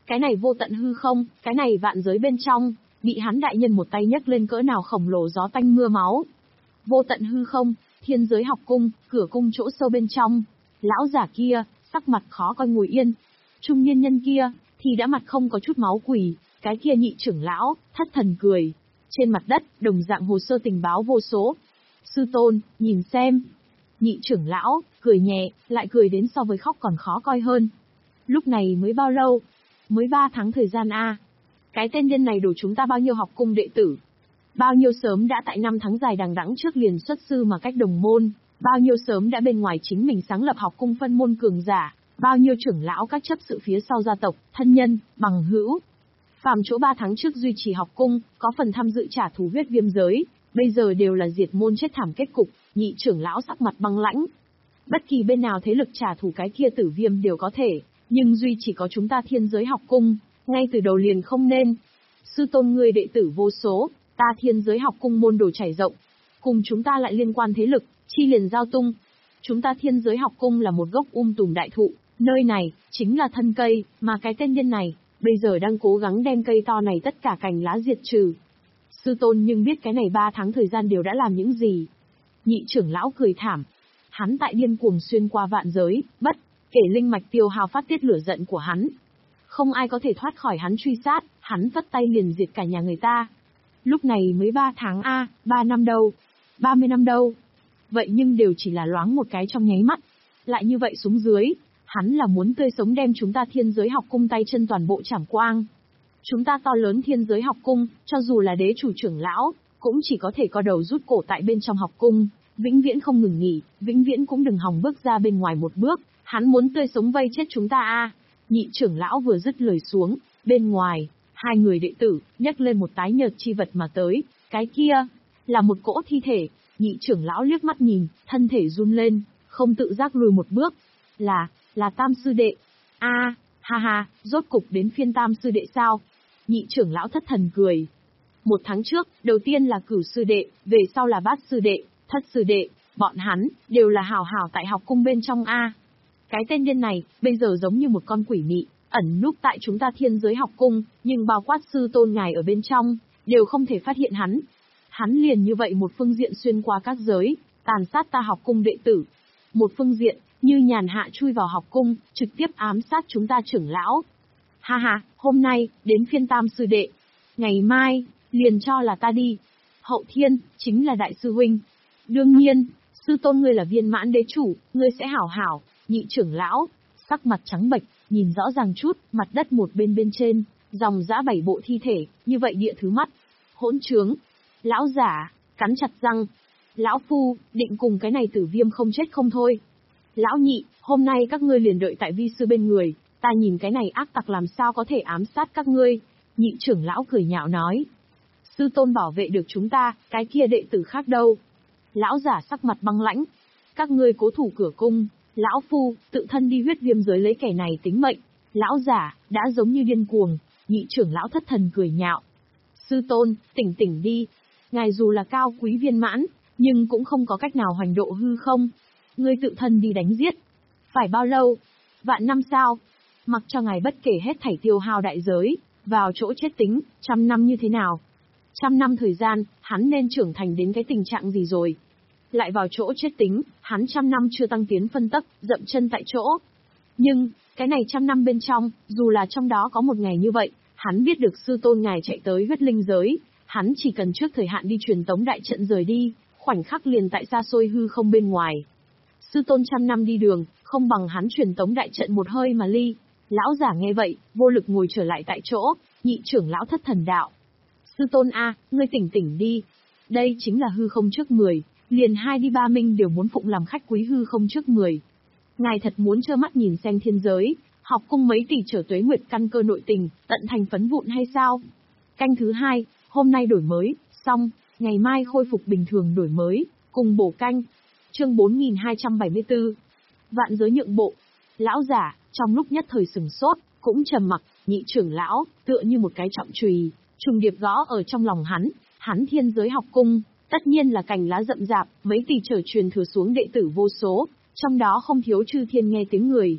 A: Cái này vô tận hư không, cái này vạn giới bên trong, bị hắn đại nhân một tay nhấc lên cỡ nào khổng lồ gió tanh mưa máu. Vô tận hư không, thiên giới học cung, cửa cung chỗ sâu bên trong. Lão giả kia, sắc mặt khó coi ngồi yên. Trung niên nhân kia, thì đã mặt không có chút máu quỷ, cái kia nhị trưởng lão, thất thần cười. Trên mặt đất, đồng dạng hồ sơ tình báo vô số. Sư tôn, nhìn xem. Nhị trưởng lão, cười nhẹ, lại cười đến so với khóc còn khó coi hơn. Lúc này mới bao lâu? Mới ba tháng thời gian a. Cái tên điên này đổ chúng ta bao nhiêu học cung đệ tử. Bao nhiêu sớm đã tại năm tháng dài đằng đẵng trước liền xuất sư mà cách đồng môn, bao nhiêu sớm đã bên ngoài chính mình sáng lập học cung phân môn cường giả, bao nhiêu trưởng lão các chấp sự phía sau gia tộc, thân nhân, bằng hữu. Phàm chỗ ba tháng trước duy trì học cung, có phần tham dự trả thù huyết viêm giới, bây giờ đều là diệt môn chết thảm kết cục, nhị trưởng lão sắc mặt băng lãnh. Bất kỳ bên nào thế lực trả thù cái kia tử viêm đều có thể, nhưng duy chỉ có chúng ta thiên giới học cung, ngay từ đầu liền không nên. Sư tôn ngươi đệ tử vô số, ta thiên giới học cung môn đồ chảy rộng, cùng chúng ta lại liên quan thế lực, chi liền giao tung. Chúng ta thiên giới học cung là một gốc um tùm đại thụ, nơi này, chính là thân cây, mà cái tên điên này, bây giờ đang cố gắng đem cây to này tất cả cành lá diệt trừ. Sư tôn nhưng biết cái này ba tháng thời gian đều đã làm những gì. Nhị trưởng lão cười thảm. Hắn tại điên cuồng xuyên qua vạn giới, bất kể linh mạch tiêu hao phát tiết lửa giận của hắn. Không ai có thể thoát khỏi hắn truy sát, hắn vất tay liền diệt cả nhà người ta. Lúc này mới ba tháng a, ba năm đâu, ba mươi năm đâu. Vậy nhưng đều chỉ là loáng một cái trong nháy mắt. Lại như vậy xuống dưới, hắn là muốn tươi sống đem chúng ta thiên giới học cung tay chân toàn bộ trảm quang. Chúng ta to lớn thiên giới học cung, cho dù là đế chủ trưởng lão, cũng chỉ có thể co đầu rút cổ tại bên trong học cung, vĩnh viễn không ngừng nghỉ, vĩnh viễn cũng đừng hòng bước ra bên ngoài một bước, hắn muốn tươi sống vây chết chúng ta a. Nhị trưởng lão vừa dứt lời xuống, bên ngoài, hai người đệ tử nhấc lên một tái nhợt chi vật mà tới, cái kia là một cỗ thi thể. Nhị trưởng lão liếc mắt nhìn, thân thể run lên, không tự giác lùi một bước. Là, là Tam sư đệ. A, ha ha, rốt cục đến phiên Tam sư đệ sao? Nhị trưởng lão thất thần cười. Một tháng trước, đầu tiên là Cửu sư đệ, về sau là Bát sư đệ, Thất sư đệ, bọn hắn đều là hảo hảo tại học cung bên trong a. Cái tên điên này, bây giờ giống như một con quỷ mị, ẩn núp tại chúng ta thiên giới học cung, nhưng bao quát sư tôn ngài ở bên trong, đều không thể phát hiện hắn. Hắn liền như vậy một phương diện xuyên qua các giới, tàn sát ta học cung đệ tử. Một phương diện, như nhàn hạ chui vào học cung, trực tiếp ám sát chúng ta trưởng lão. Ha ha, hôm nay, đến phiên Tam sư đệ. Ngày mai, liền cho là ta đi. Hậu thiên, chính là đại sư huynh. Đương nhiên, sư tôn ngươi là viên mãn đế chủ, ngươi sẽ hảo hảo. Nhị trưởng lão, sắc mặt trắng bệch, nhìn rõ ràng chút, mặt đất một bên bên trên, dòng dã bảy bộ thi thể, như vậy địa thứ mắt. Hỗn trướng. Lão giả, cắn chặt răng. Lão phu, định cùng cái này tử viêm không chết không thôi. Lão nhị, hôm nay các ngươi liền đợi tại vi sư bên người, ta nhìn cái này ác tặc làm sao có thể ám sát các ngươi. Nhị trưởng lão cười nhạo nói. Sư tôn bảo vệ được chúng ta, cái kia đệ tử khác đâu? Lão giả sắc mặt băng lãnh. Các ngươi cố thủ cửa cung, lão phu, tự thân đi huyết viêm giới lấy kẻ này tính mệnh. Lão giả, đã giống như điên cuồng. Nhị trưởng lão thất thần cười nhạo. Sư tôn, tỉnh tỉnh đi. Ngài dù là cao quý viên mãn, nhưng cũng không có cách nào hoành độ hư không. Ngươi tự thân đi đánh giết. Phải bao lâu? Vạn năm sao? Mặc cho ngài bất kể hết thảy tiêu hao đại giới, vào chỗ chết tính, trăm năm như thế nào? Trăm năm thời gian, hắn nên trưởng thành đến cái tình trạng gì rồi? Lại vào chỗ chết tính, hắn trăm năm chưa tăng tiến phân tấc, dậm chân tại chỗ. Nhưng, cái này trăm năm bên trong, dù là trong đó có một ngày như vậy, hắn biết được sư tôn ngài chạy tới huyết linh giới, hắn chỉ cần trước thời hạn đi truyền tống đại trận rời đi, khoảnh khắc liền tại xa xôi hư không bên ngoài. Sư tôn trăm năm đi đường, không bằng hắn truyền tống đại trận một hơi mà ly. Lão giả nghe vậy, vô lực ngồi trở lại tại chỗ, nhị trưởng lão thất thần đạo. Sư tôn a, ngươi tỉnh tỉnh đi. Đây chính là hư không trước mười, liền hai đi ba minh đều muốn phụng làm khách quý hư không trước mười. Ngài thật muốn trơ mắt nhìn xem thiên giới, học cung mấy tỷ trở tuế nguyệt căn cơ nội tình, tận thành phấn vụn hay sao? Canh thứ hai, hôm nay đổi mới, xong, ngày mai khôi phục bình thường đổi mới, cùng bổ canh. Chương bốn nghìn hai trăm bảy mươi tư. Vạn giới nhượng bộ. Lão giả, trong lúc nhất thời sừng sốt, cũng trầm mặc, nhị trưởng lão, tựa như một cái trọng chùy, trùng điệp gõ ở trong lòng hắn, hắn thiên giới học cung, tất nhiên là cành lá rậm rạp, mấy tỷ trở truyền thừa xuống đệ tử vô số, trong đó không thiếu chư thiên nghe tiếng người.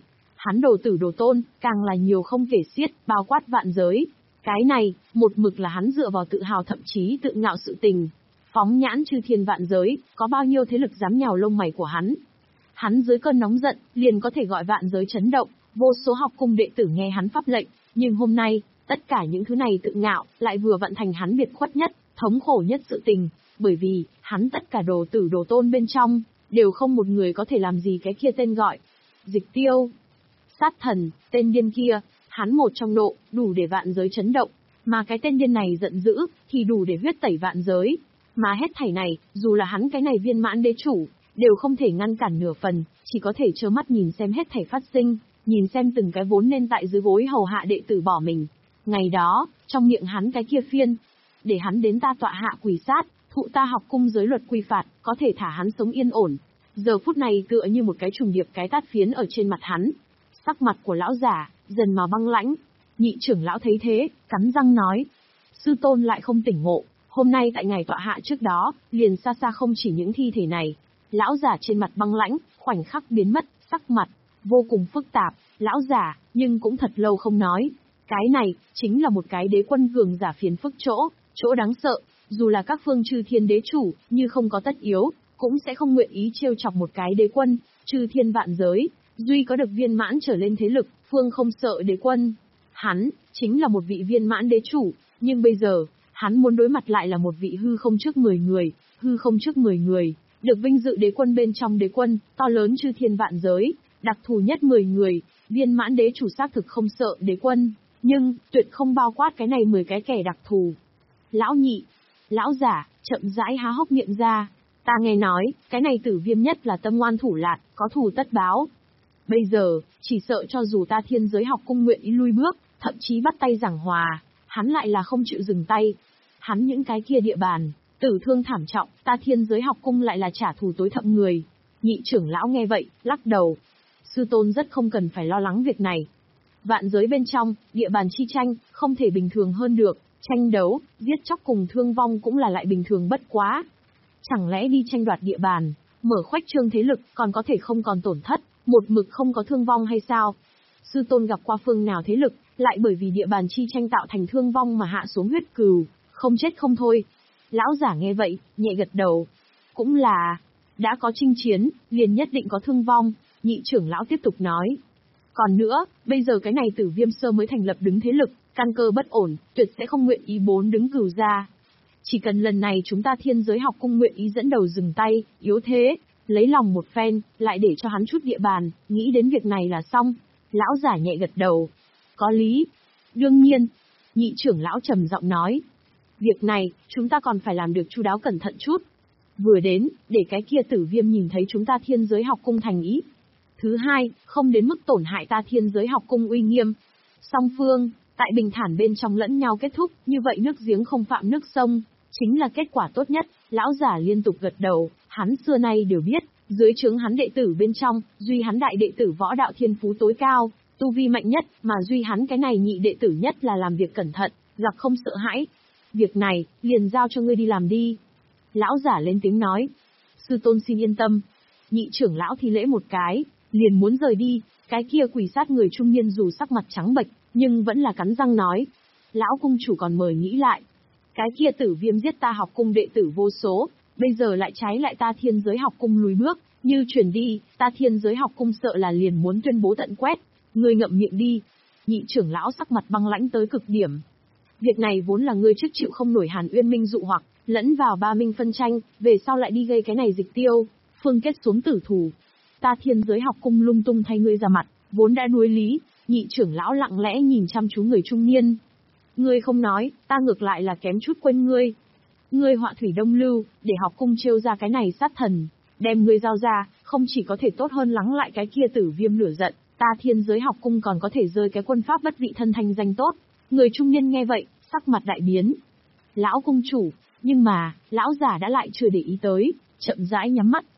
A: Hắn đồ tử đồ tôn, càng là nhiều không kể xiết, bao quát vạn giới. Cái này, một mực là hắn dựa vào tự hào thậm chí tự ngạo sự tình. Phóng nhãn chư thiên vạn giới, có bao nhiêu thế lực dám nhào lông mày của hắn. Hắn dưới cơn nóng giận, liền có thể gọi vạn giới chấn động, vô số học cung đệ tử nghe hắn pháp lệnh, nhưng hôm nay, tất cả những thứ này tự ngạo, lại vừa vận thành hắn biệt khuất nhất, thống khổ nhất sự tình, bởi vì, hắn tất cả đồ tử đồ tôn bên trong, đều không một người có thể làm gì cái kia tên gọi. Dịch tiêu, sát thần, tên điên kia, hắn một trong nộ, đủ để vạn giới chấn động, mà cái tên điên này giận dữ, thì đủ để huyết tẩy vạn giới. Mà hết thảy này, dù là hắn cái này viên mãn đế chủ, đều không thể ngăn cản nửa phần, chỉ có thể trơ mắt nhìn xem hết thảy phát sinh, nhìn xem từng cái vốn nên tại dưới gối hầu hạ đệ tử bỏ mình. Ngày đó, trong miệng hắn cái kia phiên, để hắn đến ta tọa hạ quỳ sát, thụ ta học cung giới luật quy phạt, có thể thả hắn sống yên ổn. Giờ phút này tựa như một cái trùng điệp cái tát phiến ở trên mặt hắn. Sắc mặt của lão giả, dần mà băng lãnh. Nhị trưởng lão thấy thế, cắn răng nói. Sư tôn lại không tỉnh ngộ, hôm nay tại ngày tọa hạ trước đó, liền xa xa không chỉ những thi thể này. Lão giả trên mặt băng lãnh, khoảnh khắc biến mất, sắc mặt, vô cùng phức tạp, lão giả, nhưng cũng thật lâu không nói. Cái này, chính là một cái đế quân cường giả phiền phức chỗ, chỗ đáng sợ, dù là các phương chư thiên đế chủ, như không có tất yếu, cũng sẽ không nguyện ý trêu chọc một cái đế quân, chư thiên vạn giới, duy có được viên mãn trở lên thế lực, phương không sợ đế quân. Hắn, chính là một vị viên mãn đế chủ, nhưng bây giờ, hắn muốn đối mặt lại là một vị hư không trước mười người, hư không trước mười người, được vinh dự đế quân bên trong đế quân, to lớn chư thiên vạn giới, đặc thù nhất mười người, viên mãn đế chủ xác thực không sợ đế quân, nhưng, tuyệt không bao quát cái này mười cái kẻ đặc thù. Lão nhị, lão giả, chậm rãi há hốc miệng ra, ta nghe nói, cái này tử viêm nhất là tâm ngoan thủ lạt, có thù tất báo. Bây giờ, chỉ sợ cho dù ta thiên giới học cung nguyện ý lui bước, thậm chí bắt tay giảng hòa, hắn lại là không chịu dừng tay. Hắn những cái kia địa bàn, tử thương thảm trọng, ta thiên giới học cung lại là trả thù tối thậm người. Nhị trưởng lão nghe vậy, lắc đầu. Sư tôn rất không cần phải lo lắng việc này. Vạn giới bên trong, địa bàn chi tranh, không thể bình thường hơn được, tranh đấu, giết chóc cùng thương vong cũng là lại bình thường bất quá. Chẳng lẽ đi tranh đoạt địa bàn, mở khoách trương thế lực còn có thể không còn tổn thất, một mực không có thương vong hay sao? Sư tôn gặp qua phương nào thế lực, lại bởi vì địa bàn chi tranh tạo thành thương vong mà hạ xuống huyết cừu, không chết không thôi. Lão giả nghe vậy, nhẹ gật đầu. Cũng là, đã có chinh chiến, liền nhất định có thương vong, nhị trưởng lão tiếp tục nói. Còn nữa, bây giờ cái này tử viêm sơ mới thành lập đứng thế lực, căn cơ bất ổn, tuyệt sẽ không nguyện ý bốn đứng cừu ra. Chỉ cần lần này chúng ta thiên giới học cung nguyện ý dẫn đầu dừng tay, yếu thế, lấy lòng một phen, lại để cho hắn chút địa bàn, nghĩ đến việc này là xong. Lão giả nhẹ gật đầu. Có lý. Đương nhiên. Nhị trưởng lão trầm giọng nói. Việc này, chúng ta còn phải làm được chu đáo cẩn thận chút. Vừa đến, để cái kia tử viêm nhìn thấy chúng ta thiên giới học cung thành ý. Thứ hai, không đến mức tổn hại ta thiên giới học cung uy nghiêm. Song phương, tại bình thản bên trong lẫn nhau kết thúc, như vậy nước giếng không phạm nước sông, chính là kết quả tốt nhất. Lão giả liên tục gật đầu, hắn xưa nay đều biết, dưới trướng hắn đệ tử bên trong, duy hắn đại đệ tử võ đạo thiên phú tối cao, tu vi mạnh nhất, mà duy hắn cái này nhị đệ tử nhất là làm việc cẩn thận, gặp không sợ hãi. Việc này, liền giao cho ngươi đi làm đi. Lão giả lên tiếng nói. Sư tôn xin yên tâm. Nhị trưởng lão thi lễ một cái, liền muốn rời đi, cái kia quỷ sát người trung niên dù sắc mặt trắng bệch, nhưng vẫn là cắn răng nói. Lão cung chủ còn mời nghĩ lại. Cái kia tử viêm giết ta học cung đệ tử vô số, bây giờ lại trái lại ta thiên giới học cung lùi bước, như chuyển đi, ta thiên giới học cung sợ là liền muốn tuyên bố tận quét. Ngươi ngậm miệng đi. Nhị trưởng lão sắc mặt băng lãnh tới cực điểm. Việc này vốn là ngươi trước chịu không nổi Hàn Uyên Minh dụ hoặc, lẫn vào ba minh phân tranh, về sau lại đi gây cái này dịch tiêu, phương kết xuống tử thù. Ta thiên giới học cung lung tung thay ngươi ra mặt, vốn đã nuối lý. Nhị trưởng lão lặng lẽ nhìn chăm chú người trung niên. Ngươi không nói, ta ngược lại là kém chút quên ngươi. Ngươi họa thủy đông lưu, để học cung trêu ra cái này sát thần, đem ngươi giao ra, không chỉ có thể tốt hơn lắng lại cái kia tử viêm lửa giận, ta thiên giới học cung còn có thể rơi cái quân pháp bất vị thân thanh danh tốt. Người trung niên nghe vậy, sắc mặt đại biến. Lão cung chủ, nhưng mà, lão giả đã lại chưa để ý tới, chậm rãi nhắm mắt,